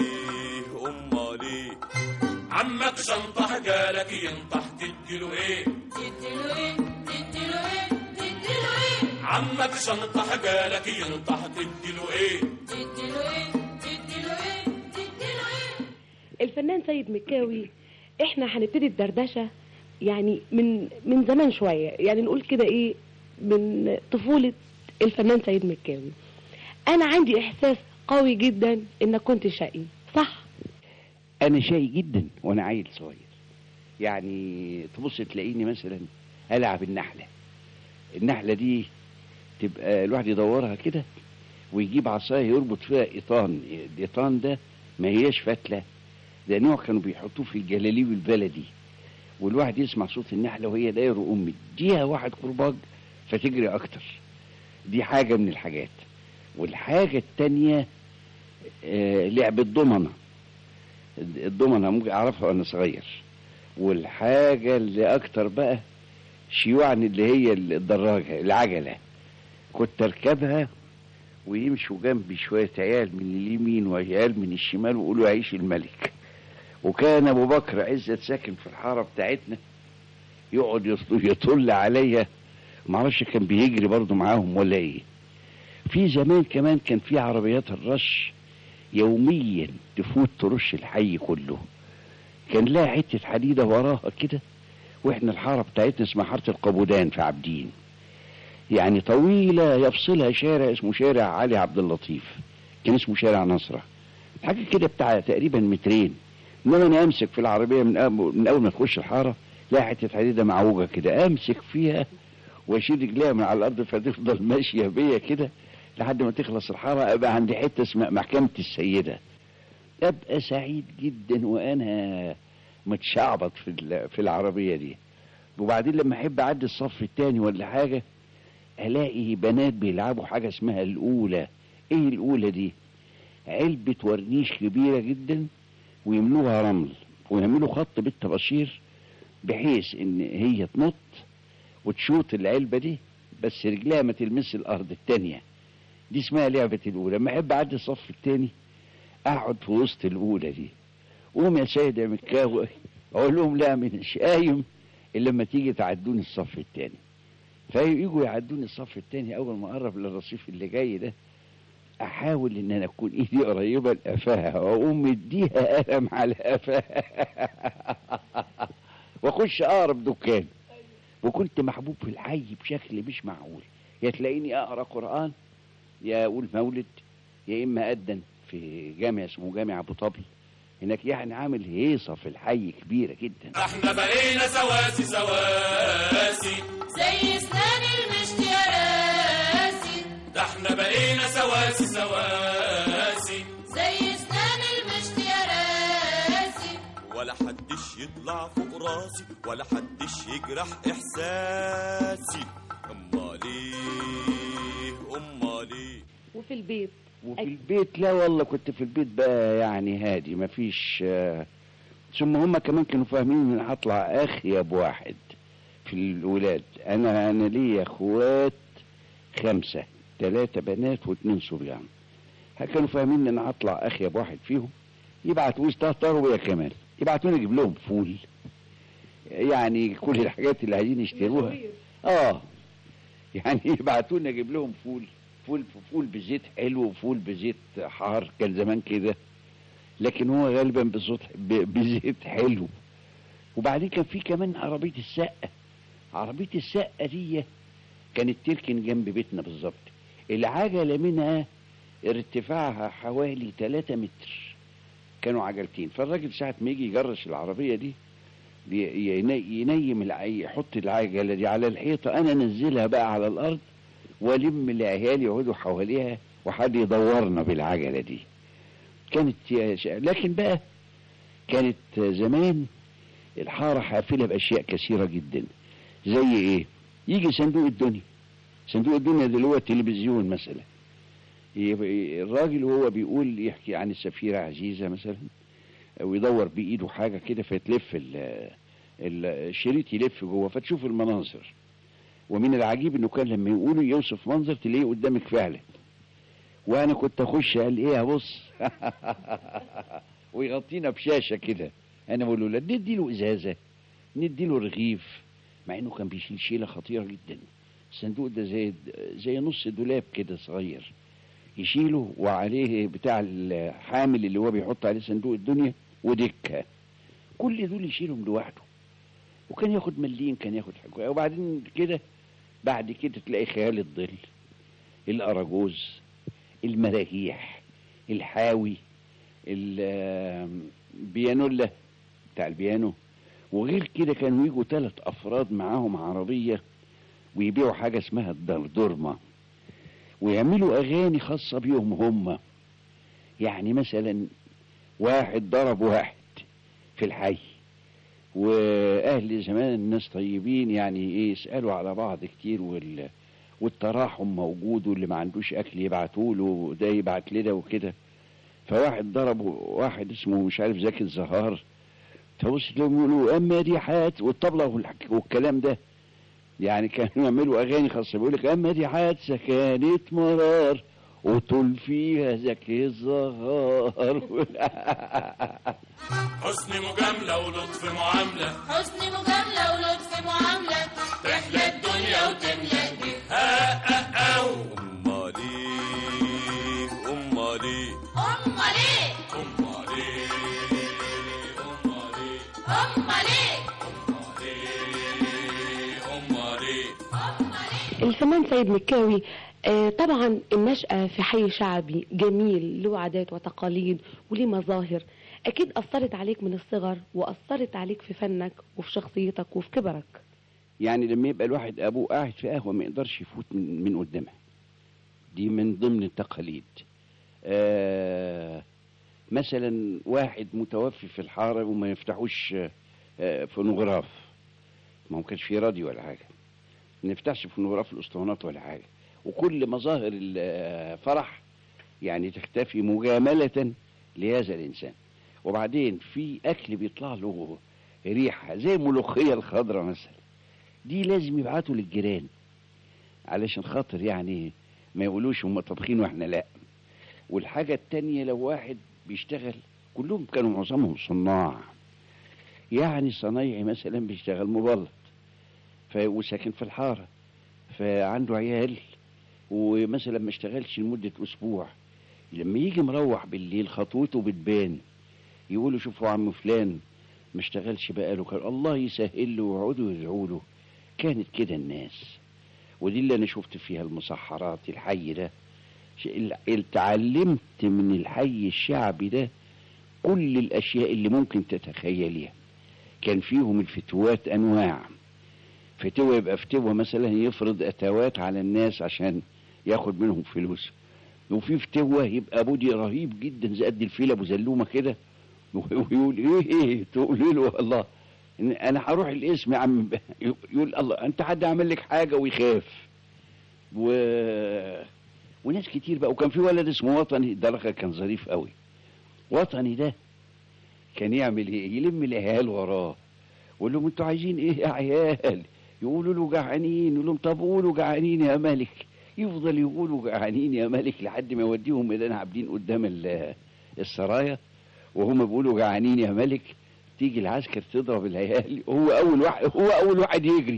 امالي عمك شنطح جالك ينطح تديله ايه تديله ايه تديله ايه تديله ايه عمك شنطح جالك ينطح تديله ايه تديله ايه تديله ايه تديله ايه. الفنان سيد مكاوي احنا هنبتدي الدردشه يعني من من زمان شويه، يعني نقول كده ايه، من طفولة الفنان سيد مكاوي. أنا عندي إحساس قوي جدا إنك كنت شقي، صح؟ أنا شقي جدا وأنا عيل صغير، يعني تبص تلاقيني مثلا ألعب النحلة. النحلة دي تبقى الواحد يدورها كده ويجيب عصاية يربط فيها إيطان. الإيطان ده ما هياش فتلة، ده نوع كانوا بيحطوه في الجلاليب البلدي، والواحد يسمع صوت النحلة وهي داير وأم اديها واحد كرباج فتجري اكتر. دي حاجة من الحاجات. والحاجة التانية آه لعب الضمنة. الضمنة ممكن اعرفها وانا صغير. والحاجة اللي اكتر بقى شيوعا اللي هي الدراجة العجلة، كنت اركبها ويمشوا جنبي شوية عيال من اليمين وعيال من الشمال ويقولوا عيش الملك. وكان ابو بكر عزت ساكن في الحارة بتاعتنا يقعد يطل عليا، معرفش كان بيجري برضو معاهم ولا ايه. في زمان كمان كان في عربيات الرش يوميا تفوت ترش الحي كله، كان لها حته حديده وراها كده، واحنا الحاره بتاعتنا اسمها حاره القبودان في عابدين، يعني طويله يفصلها شارع اسمه شارع علي عبد اللطيف، كان اسمه شارع نصره، حاجه كده بتاع تقريبا مترين. انما انا امسك في العربيه من أول من اول ما تخش الحاره لا حته حديده معوجه كده، امسك فيها واشيل رجليها من على الارض فتفضل ماشيه بيا كده لحد ما تخلص الحاره، ابقى عندي حته اسمها محكمه السيده. ابقى سعيد جدا وانا متشعبط في في العربيه دي. وبعدين لما احب اعدي الصف الثاني ولا حاجه الاقي بنات بيلعبوا حاجه اسمها الاولى. ايه الاولى دي؟ علبه ورنيش كبيره جدا ويملوها رمل ويعملوا خط بالطباشير بحيث ان هي تنط وتشوط العلبه دي بس رجلها ما تلمس الارض الثانيه. دي اسمها لعبه الاولى. لما احب اعدي الصف الثاني اقعد في وسط الاولى دي، قوم يا سيد يا مكاوي، اقول لهم لا مش قايم الا لما تيجي تعدوني الصف الثاني. فييجوا يعدوني الصف الثاني، اول ما اقرب للرصيف اللي جاي ده احاول ان انا اكون ايدي قريبه لقفاها واقوم مديها قلم على قفاها واخش اقرب دكان. وكنت محبوب في الحي بشكل مش معقول، يا تلاقيني اقرا قران يا اقول مولد يا اما اذن في جامع اسمه جامع ابو طبل هناك، يعني عامل هيصه في الحي كبيره جدا. احنا بقينا سواسي سواسي زي اسنان المشط يا راسي، ده احنا بقينا سواسي سواسي زي اسنان المشط يا راسي، ولا حدش يطلع فوق راسي ولا حدش يجرح احساسي. امال ايه امال ايه؟ وفي البيت وفي البيت لا والله كنت في البيت بقى يعني هادي مفيش آه ثم هم كمان كانوا فاهمين ان هطلع اخيب واحد في الولاد. انا انا ليا اخوات خمسه، ثلاثه بنات واثنين صبيان. كانوا فاهمين ان انا هطلع اخيب واحد فيهم، يبعتوا يستهتروا بيا كمان، يبعتوني اجيب لهم فول، يعني كل الحاجات اللي عايزين يشتروها اه يعني يبعتوني اجيب لهم فول فول فول بزيت حلو وفول بزيت حار، كان زمان كده، لكن هو غالبا بزيت بزيت حلو. وبعدين كان في كمان عربيه السقه. عربيه السقه دي كانت تركن جنب بيتنا بالظبط، العجله منها ارتفاعها حوالي ثلاثة متر، كانوا عجلتين. فالراجل ساعه ما يجي يجرش العربيه دي ينيم يحط العجله دي على الحيطه، انا انزلها بقى على الارض والم العيال يقعدوا حواليها وحد يدورنا بالعجله دي. كانت لكن بقى كانت زمان الحاره حافله باشياء كثيره جدا. زي ايه؟ يجي صندوق الدنيا. صندوق الدنيا ده اللي هو التلفزيون مثلا، الراجل وهو بيقول يحكي عن السفيره عزيزه مثلا ويدور بايده حاجه كده فتلف الشريط يلف جوه فتشوف المناظر. ومن العجيب انه كان لما يقولوا يوصف منظر تلاقيه قدامك فعلا. وانا كنت اخش قال ايه ابص ويغطينا بشاشه كده. انا بقول له لا ندي له ازازه ندي له رغيف، مع انه كان بيشيل شيله خطيره جدا. الصندوق ده زي زي نص دولاب كده صغير يشيله، وعليه بتاع الحامل اللي هو بيحط عليه صندوق الدنيا ودكه، كل دول يشيلهم لوحده. وكان ياخد مليين، كان ياخد حاجه. وبعدين كده بعد كده تلاقي خيال الظل، الاراجوز، المراجيح، الحاوي، البيانولا بتاع البيانو. وغير كده كانوا يجوا ثلاث افراد معاهم عربيه ويبيعوا حاجه اسمها الدردرمه، ويعملوا اغاني خاصه بيهم هم. يعني مثلا واحد ضرب واحد في الحي، واهل زمان الناس طيبين يعني ايه يسالوا على بعض كتير، وال والتراحم موجود، واللي ما عندوش اكل يبعتوا له ده يبعت لده وكده. فواحد ضرب واحد اسمه مش عارف زكي الزهار، فبص لهم يقولوا اما دي حياه والطبله والكلام ده. يعني كانوا يعملوا اغاني خاصه بيقول لك اما دي حياه سكانت مرار وطول فيها زكي الزهار حسن مجامله ولطف معامله، حسن مجامله ولطف معامله، تحلى الدنيا وتملى الدنيا. ها ها او امال ايه أمال إيه؟ أمال إيه؟ الفنان سيد مكاوي، آه طبعا النشأة في حي شعبي جميل له عادات وتقاليد وليه مظاهر، أكيد أثرت عليك من الصغر وأثرت عليك في فنك وفي شخصيتك وفي كبرك. يعني لما يبقى الواحد أبوه قاعد في قهوة ما يقدرش يفوت من, من قدامها، دي من ضمن التقاليد. آه مثلا واحد متوفي في الحارة وما يفتحوش آه فونوغراف، ما كانش فيه راديو ولا حاجة، ما نفتحش فونوغراف الأسطوانات ولا حاجة، وكل مظاهر الفرح يعني تختفي مجاملة لهذا الإنسان. وبعدين في أكل بيطلع له ريحة زي الملوخية الخضراء مثلا، دي لازم يبعتوا للجيران علشان خاطر يعني ما يقولوش هم طبخين واحنا لا. والحاجة التانية لو واحد بيشتغل، كلهم كانوا معظمهم صناع، يعني صنايعي مثلا بيشتغل مبلط وساكن في الحارة، فعنده عيال ومثلا ما اشتغلش لمدة أسبوع، لما يجي مروح بالليل خطوته بتبان، يقولوا شوفوا عم فلان ما اشتغلش بقاله، كان الله يسهل له ويقعدوا يدعوا له. كانت كده الناس، ودي اللي انا شفت فيها المسحرات. الحي ده اتعلمت من الحي الشعبي ده كل الاشياء اللي ممكن تتخيليها. كان فيهم الفتوات انواع، فتوى يبقى فتوى مثلا يفرض اتوات على الناس عشان ياخد منهم فلوس، وفي فتوى يبقى بودي رهيب جدا زي قد الفيل ابو زلومه كده، ويقول ايه ايه تقولي له الله انا هروح الاسم يا عم، يقول الله انت حد عمل لك حاجه ويخاف. و... وناس كتير بقى. وكان في ولد اسمه وطني، ده كان ظريف قوي. وطني ده كان يعمل ايه؟ يلم العيال وراه ويقول لهم انتوا عايزين ايه يا عيال؟ يقولوا له جعانين، يقول لهم طب قولوا جعانين يا ملك. يفضل يقولوا جعانين يا ملك لحد ما يوديهم ميدان عابدين قدام السرايا وهم بيقولوا جعانين يا ملك. تيجي العسكر تضرب العيال، هو اول واحد هو اول واحد يجري.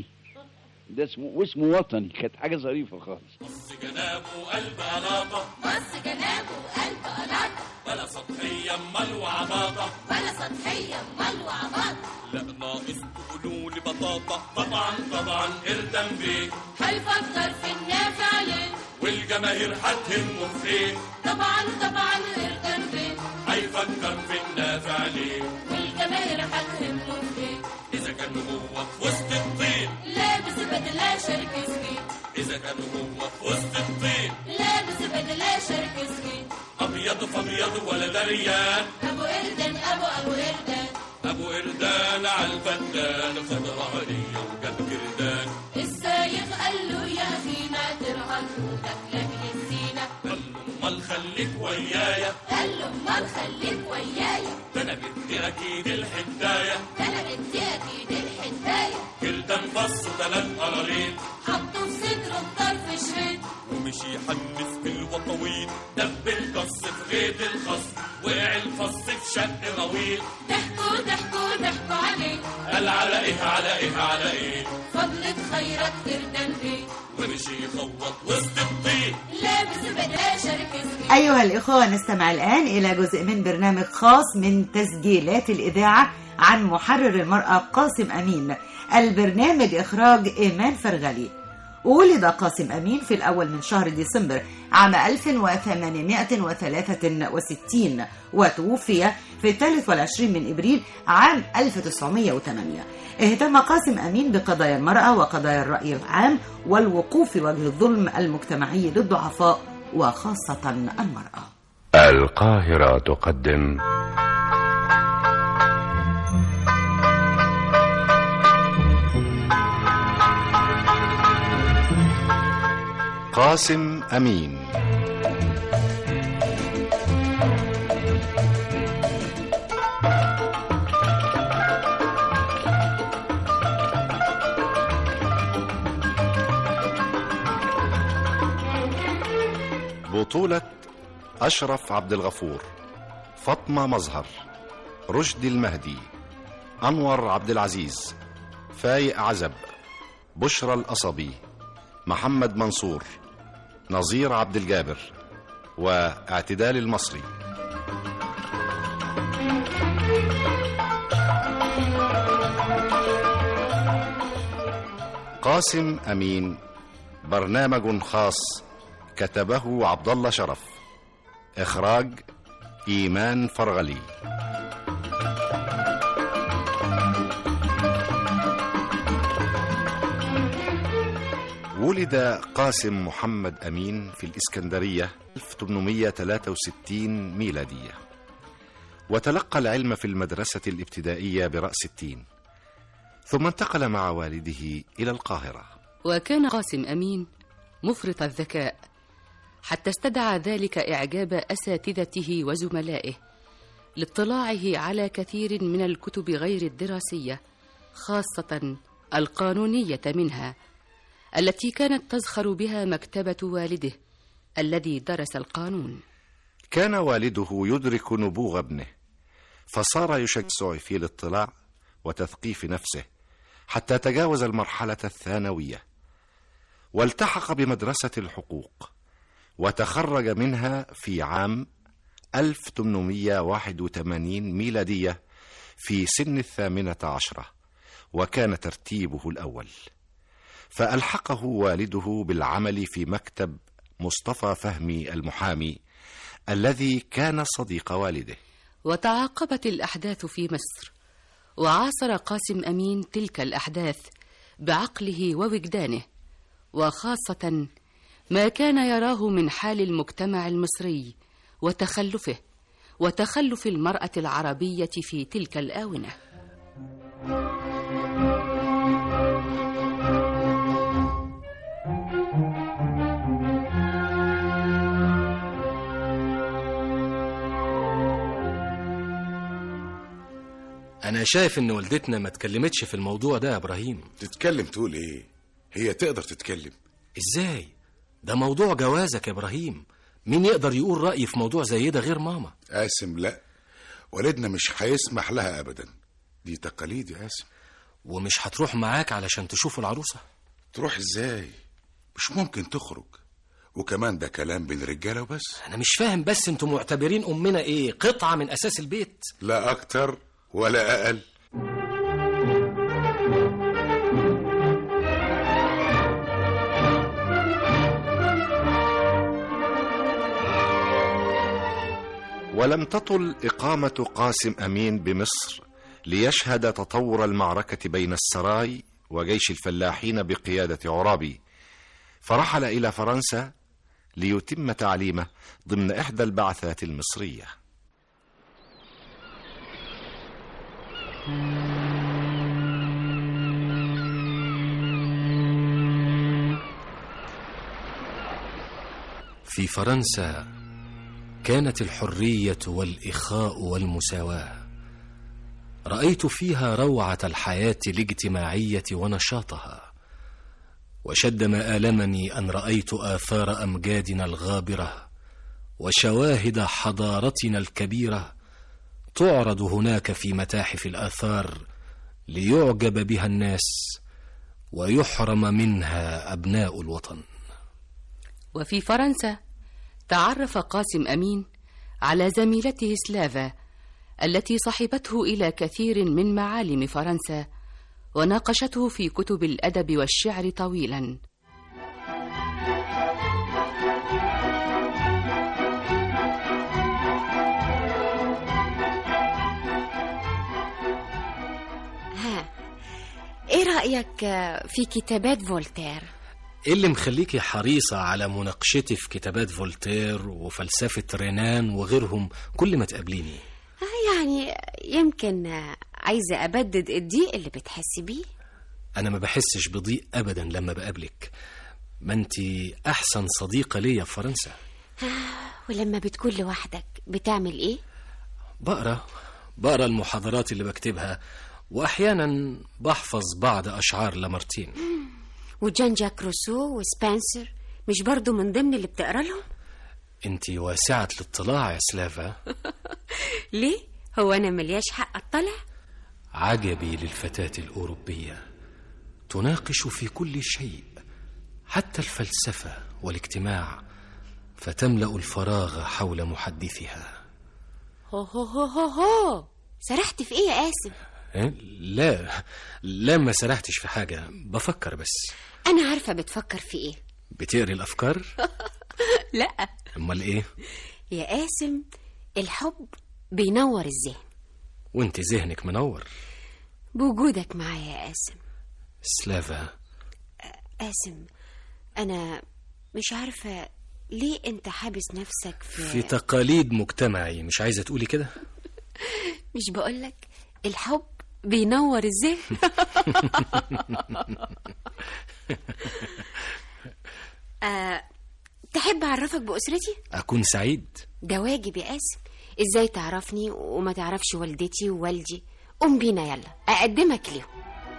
ده اسمه واسمه وطني. كانت حاجه ظريفه خالص. بص جنابه قلب قلاطه، بص جنابه قلب قلاطه، ولا سطحيه امال وعباطه، ولا سطحيه امال وعباطه. لا ناقص تقولوا لي بطاطا، طبعا طبعا اردم بيه، هيفكر في النافع ليه، والجماهير هتهمه في ايه؟ طبعا طبعا اردم بيه، هيفكر في النافع ليه، والجماهير هتهمه في ايه؟ اذا كان هو في وسط الطين لابس بدله شرك سكين، اذا كان هو في وسط الطين لابس بدله شرك سكين، ابيض فابيض ولا دريان، ابو اردن ابو ابو اردن، ابو اردان على الفدان، خد رهنيه وجاب كردان. السايق قال له يا اخي ما ترهن قوتك لاجل الزينه، قال له امال خليك ويايا، قال له امال خليك ويايا، ده انا بدي اكيد الحدايه، ده انا بدي اكيد الحدايه. كردان بص ثلاث قرارين، حطوا في صدره بطرف شريط، ومشي يحنف في الوطويل، دب القص في غيط الخص، وقع الفص في شق غويط. ضحكوا ضحكوا ضحكوا عليه، قال على ايه على ايه على ايه؟ فضلة خيرك كردان بيه، ومشي يخبط وسط الطين، لابس بدله شرك سكين. أيها الإخوة، نستمع الآن إلى جزء من برنامج خاص من تسجيلات الإذاعة عن محرر المرأة قاسم أمين. البرنامج إخراج إيمان فرغلي. ولد قاسم أمين في الأول من شهر ديسمبر عام ألف وثمانمائة وثلاثة وستين، وتوفي في الثالث والعشرين من إبريل عام ألف وتسعمائة وثمانية. اهتم قاسم أمين بقضايا المرأة وقضايا الرأي العام والوقوف وجه الظلم المجتمعي للضعفاء وخاصة المرأة. القاهرة تقدم قاسم أمين. بطولة أشرف عبد الغفور، فاطمة مظهر، رشدي المهدي، أنور عبد العزيز، فايق عزب، بشرى القصبي، محمد منصور، نظير عبد الجابر، واعتدال المصري. قاسم أمين، برنامج خاص كتبه عبد الله شرف، إخراج إيمان فرغلي. ولد قاسم محمد أمين في الإسكندرية ألف وثمانمائة وثلاثة وستين ميلادية، وتلقى العلم في المدرسة الابتدائية برأس التين، ثم انتقل مع والده إلى القاهرة. وكان قاسم أمين مفرط الذكاء، حتى استدعى ذلك إعجاب أساتذته وزملائه لاطلاعه على كثير من الكتب غير الدراسية، خاصة القانونية منها، التي كانت تزخر بها مكتبة والده الذي درس القانون. كان والده يدرك نبوغ ابنه، فصار يشجع في الاطلاع وتثقيف نفسه حتى تجاوز المرحلة الثانوية، والتحق بمدرسة الحقوق، وتخرج منها في عام ألف وثمانمائة وواحد وثمانين ميلادية في سن الثامنة عشرة، وكان ترتيبه الأول. فألحقه والده بالعمل في مكتب مصطفى فهمي المحامي الذي كان صديق والده. وتعاقبت الأحداث في مصر، وعاصر قاسم أمين تلك الأحداث بعقله ووجدانه، وخاصة ما كان يراه من حال المجتمع المصري وتخلفه وتخلف المرأة العربية في تلك الآونة. أنا شايف إن والدتنا ما تكلمتش في الموضوع ده يا إبراهيم. تتكلم تقول إيه؟ هي تقدر تتكلم. إزاي؟ ده موضوع جوازك يا إبراهيم، مين يقدر يقول رأي في موضوع زي ده غير ماما؟ قاسم لا، والدنا مش هيسمح لها أبدا، دي تقاليد يا قاسم. ومش هتروح معاك علشان تشوف العروسة؟ تروح إزاي؟ مش ممكن تخرج، وكمان ده كلام بين رجالة وبس. أنا مش فاهم بس انتوا معتبرين أمنا إيه؟ قطعة من أساس البيت؟ لا أكتر ولا أقل. ولم تطل إقامة قاسم أمين بمصر ليشهد تطور المعركة بين السراي وجيش الفلاحين بقيادة عرابي، فرحل إلى فرنسا ليتم تعليمه ضمن إحدى البعثات المصرية. في فرنسا كانت الحرية والإخاء والمساواة، رأيت فيها روعة الحياة الاجتماعية ونشاطها، وشد ما آلمني أن رأيت آثار أمجادنا الغابرة وشواهد حضارتنا الكبيرة تعرض هناك في متاحف الآثار ليعجب بها الناس ويحرم منها أبناء الوطن. وفي فرنسا تعرف قاسم أمين على زميلته سلافا التي صحبته إلى كثير من معالم فرنسا، وناقشته في كتب الأدب والشعر طويلا. ها، ايه رأيك في كتابات فولتير؟ ايه اللي مخليكي حريصة على مناقشتي في كتابات فولتير وفلسفة رينان وغيرهم كل ما تقابليني؟ يعني يمكن عايزة أبدد الضيق اللي بتحسي بيه. أنا ما بحسش بضيق أبدا لما بقابلك، ما أنتي أحسن صديقة ليا في فرنسا. ولما بتكون لوحدك بتعمل إيه؟ بقرأ بقرأ المحاضرات اللي بكتبها، وأحيانا بحفظ بعض أشعار لامارتين. وجان جاك روسو وسبنسر مش برضو من ضمن اللي بتقرأ لهم؟ أنتي واسعة الاطلاع يا سلافا. ليه؟ هو أنا ملياش حق أطلع؟ عجبي للفتاة الأوروبية، تناقش في كل شيء حتى الفلسفة والاجتماع، فتملأ الفراغ حول محدثها. هو هو هو هو هو سرحت في إيه يا قاسم؟ إيه؟ لا لا ما سرحتش في حاجة، بفكر بس. أنا عارفة بتفكر في إيه. بتقري الأفكار؟ لا. أمال إيه؟ يا قاسم، الحب بينور الذهن. وانت ذهنك منور بوجودك معايا يا قاسم. سلافا. قاسم، أنا مش عارفة ليه أنت حابس نفسك في في تقاليد مجتمعي، مش عايزة تقولي كده؟ مش بقولك الحب بينور الذهن. أه، تحب أعرفك بأسرتي؟ أكون سعيد. ده واجب يا قاسم. إزاي تعرفني وما تعرفش والدتي ووالدي؟ قوم بينا يلا أقدمك ليهم.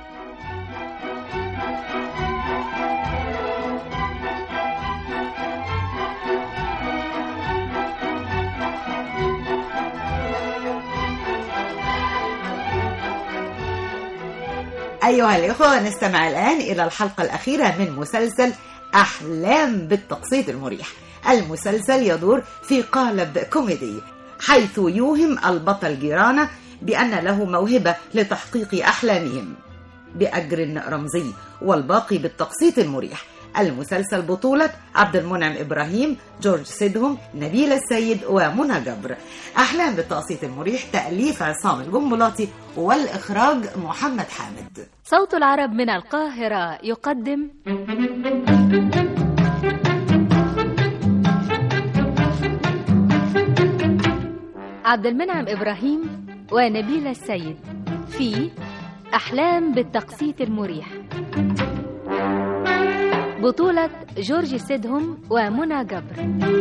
أيها الإخوة، نستمع الآن إلى الحلقة الأخيرة من مسلسل أحلام بالتقسيط المريح. المسلسل يدور في قالب كوميدي، حيث يوهم البطل جيرانا بأن له موهبة لتحقيق أحلامهم بأجر رمزي، والباقي بالتقسيط المريح. المسلسل بطولة عبد المنعم إبراهيم، جورج سيدهم، نبيل السيد ومنى جبر. أحلام بالتقسيط المريح تأليف عصام الجنبلاطي والإخراج محمد حامد. صوت العرب من القاهرة يقدم عبد المنعم إبراهيم ونبيل السيد في أحلام بالتقسيط المريح، بطولة جورج سيدهم ومنى جبر،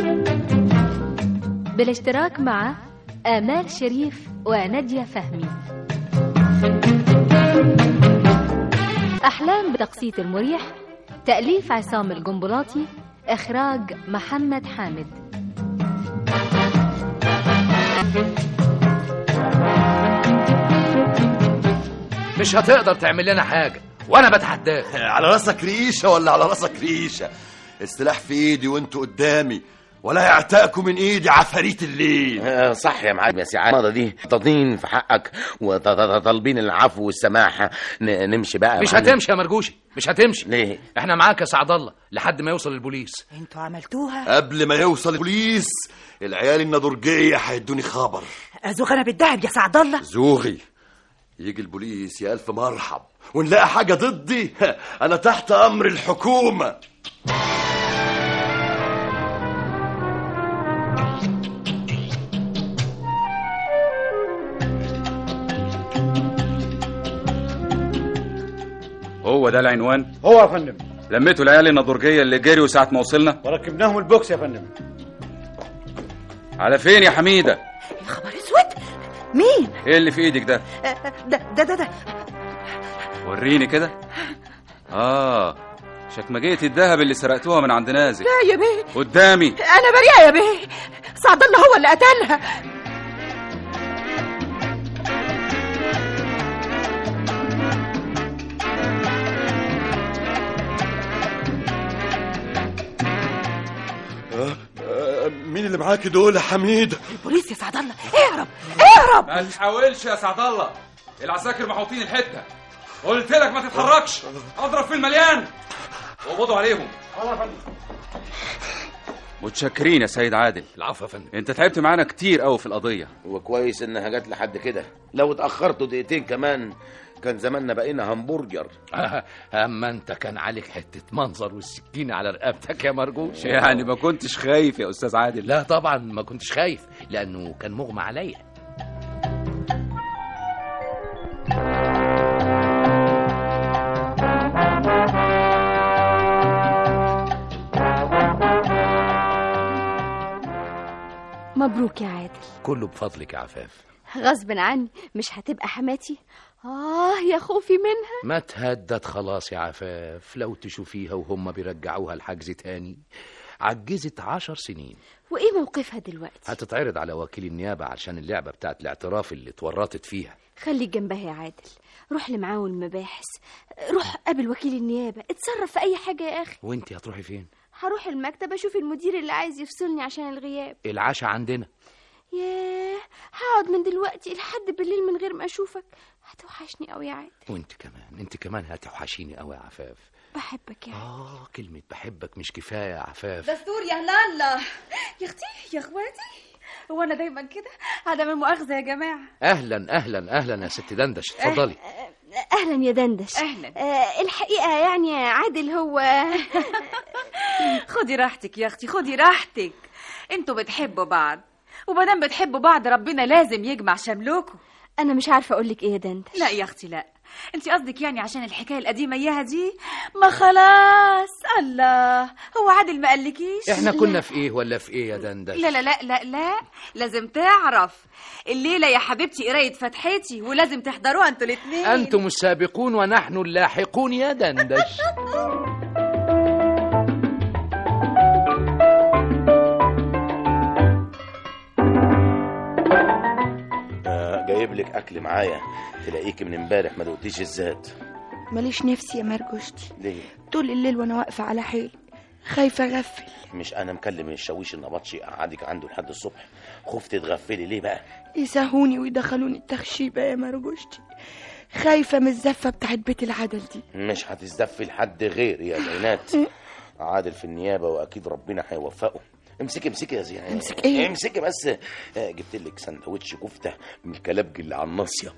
بالاشتراك مع آمال شريف ونادية فهمي. أحلام بتقسيط المريح تأليف عصام الجنبلاطي، إخراج محمد حامد. مش هتقدر تعمل لنا حاجة وانا بتحداك. على راسك ريشة ولا على راسك ريشة؟ السلاح في ايدي وانتوا قدامي، ولا يعتقكم من ايدي عفاريت الليل. آه صح يا معلم يا سي عماضة، دي تضين في حقك وطالبين العفو والسماحة. نمشي بقى. مش هتمشي يا مرجوشي، مش هتمشي. ليه؟ احنا معاك يا سعد الله لحد ما يوصل البوليس. انتوا عملتوها قبل ما يوصل البوليس. العيال النضرجية هيدوني خبر. ازوغ انا بالدهب يا سعد الله. زوغي يجي البوليس يا الف مرحب، ونلاقي حاجة ضدي انا تحت امر الحكومة. هو ده العنوان؟ هو يا فندم. لميتوا العيال النضرجية اللي جريوا ساعة ما وصلنا وركبناهم البوكس يا فندم. على فين يا حميدة؟ يا خبر اسود، مين؟ ايه اللي في ايدك ده؟ ده ده ده, ده. وريني كده. اه شكمجية الذهب اللي سرقتوها من عند نازل. لا يا بيه، قدامي. انا بريئة يا بيه، سعد الله هو اللي قتلها. مين اللي معاكي دول يا حميدة؟ البوليس يا سعد الله. اهرب اهرب. ما تحاولش يا سعد الله، العساكر محوطين الحتة. قلت لك ما تتحركش، اضرب في المليان. وقبضوا عليهم. متشكرين يا سيد عادل. العفو يا فندم. انت تعبت معانا كتير قوي في القضية، وكويس انها جت لحد كده. لو اتأخرتوا دقيقتين كمان كان زماننا بقينا همبرجر. اما انت كان عليك حتة منظر والسكينة على رقبتك يا مرجوش. يعني ما كنتش خايف يا استاذ عادل؟ لا طبعا ما كنتش خايف، لانه كان مغمى عليا. مبروك يا عادل. كله بفضلك يا عفاف. غصب عني، مش هتبقى حماتي؟ آه يا خوفي منها. ما تهدد خلاص يا عفاف، لو تشوفيها وهم بيرجعوها الحجز تاني. عجزت عشر سنين. وإيه موقفها دلوقتي؟ هتتعرض على وكيل النيابة عشان اللعبة بتاعت الاعتراف اللي اتورطت فيها. خليك جنبها يا عادل، روح لمعاون المباحث، روح قابل وكيل النيابة، اتصرف في أي حاجة يا أخي. وانتي هتروحي فين؟ هروح المكتب أشوف المدير اللي عايز يفصلني عشان الغياب. العشاء عندنا. ياه، هقعد من دلوقتي لحد بالليل من غير ما اشوفك. هتوحشني قوي يا عادل. وانت كمان انت كمان هتوحشيني قوي يا عفاف. بحبك يا عادل. اه كلمة بحبك مش كفاية يا عفاف. دستور يا هلاله. يا اختي يا اخواتي، هو انا دايما كده؟ عدم المؤاخذه يا جماعه. اهلا اهلا اهلا يا ست دندش، اتفضلي. اهلا يا دندش. اهلا. آه الحقيقه يعني عادل هو خدي راحتك يا اختي، خدي راحتك. انتوا بتحبوا بعض، ومادام بتحبوا بعض ربنا لازم يجمع شملكم. انا مش عارفه اقول لك ايه يا دندش. لا يا اختي لا، انت قصدك يعني عشان الحكايه القديمه اياها دي؟ ما خلاص. الله، هو عادل ما قالكيش؟ احنا كنا في ايه ولا في ايه يا دندش؟ لا لا لا لا لا، لازم تعرف الليله يا حبيبتي قرايه فتحتي، ولازم تحضروها انتوا الاثنين. انتم السابقون ونحن اللاحقون يا دندش. جايب لك اكل معايا، تلاقيك من امبارح ما دقتيش الزاد. ماليش نفسي يا مرجوشتي، ليه؟ طول الليل وانا واقفه على حيلي خايفه اغفل. مش انا مكلم الشاويش النبطشي قعدك عنده لحد الصبح؟ خفت تغفلي ليه بقى؟ يسهوني ويدخلوني التخشيبه يا مرجوشتي، خايفه من الزفه بتاعت بيت العدل دي. مش هتزدفي لحد غير يا زينات. عادل في النيابه واكيد ربنا هيوفقه. امسكي امسكي يا زينات. امسك ايه؟ امسكي بس. جبت لك سندوتش كفته من الكلبج اللي على الناصيه.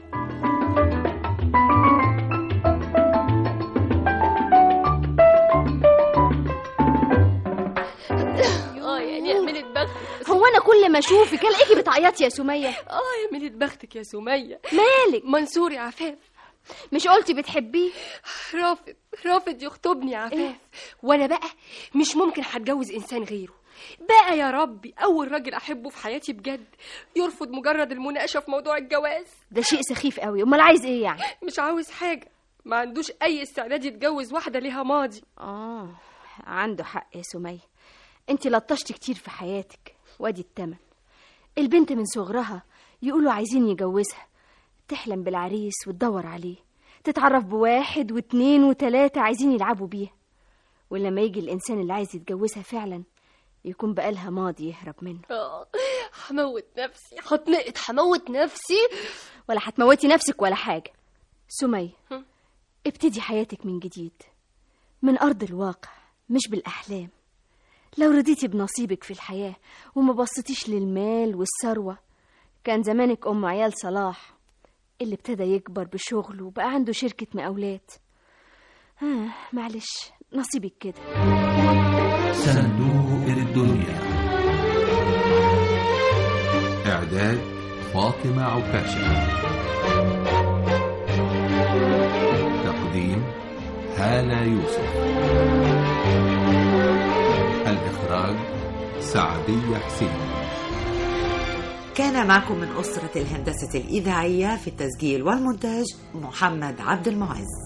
اه يعني يا ميلة بختك. هو انا كل ما اشوفك الاقيكي بتعيطي يا سميه؟ اه يا ميلة بختك يا سميه. مالك؟ منصور يا عفاف. مش قلتي بتحبيه؟ رافض رافض يخطبني يا عفاف. إيه؟ وانا بقى مش ممكن هتجوز انسان غيره. بقى يا ربي اول راجل احبه في حياتي بجد يرفض مجرد المناقشه في موضوع الجواز. ده شيء سخيف قوي. امال عايز ايه يعني؟ مش عاوز حاجه، ما عندوش اي استعداد يتجوز واحده ليها ماضي. اه عنده حق يا سميه، انت لطشتي كتير في حياتك وادي التمن. البنت من صغرها يقولوا عايزين يجوزها، تحلم بالعريس وتدور عليه، تتعرف بواحد واتنين وتلاتة عايزين يلعبوا بيها، ولما يجي الانسان اللي عايز يتجوزها فعلا يكون بقالها ماضي يهرب منه. اه هموت نفسي، هتنقط هموت نفسي. ولا هتموتي نفسك ولا حاجه. سميه ابتدي حياتك من جديد، من ارض الواقع مش بالاحلام. لو رضيتي بنصيبك في الحياه وما بصيتيش للمال والثروه كان زمانك ام عيال صلاح اللي ابتدى يكبر بشغله وبقى عنده شركه مقاولات. آه معلش نصيبك كده. صندوق الدنيا. إعداد فاطمة عكاشة. تقديم هالة يوسف. الإخراج سعدية حسين. كان معكم من أسرة الهندسة الإذاعية في التسجيل والمونتاج محمد عبد المعز.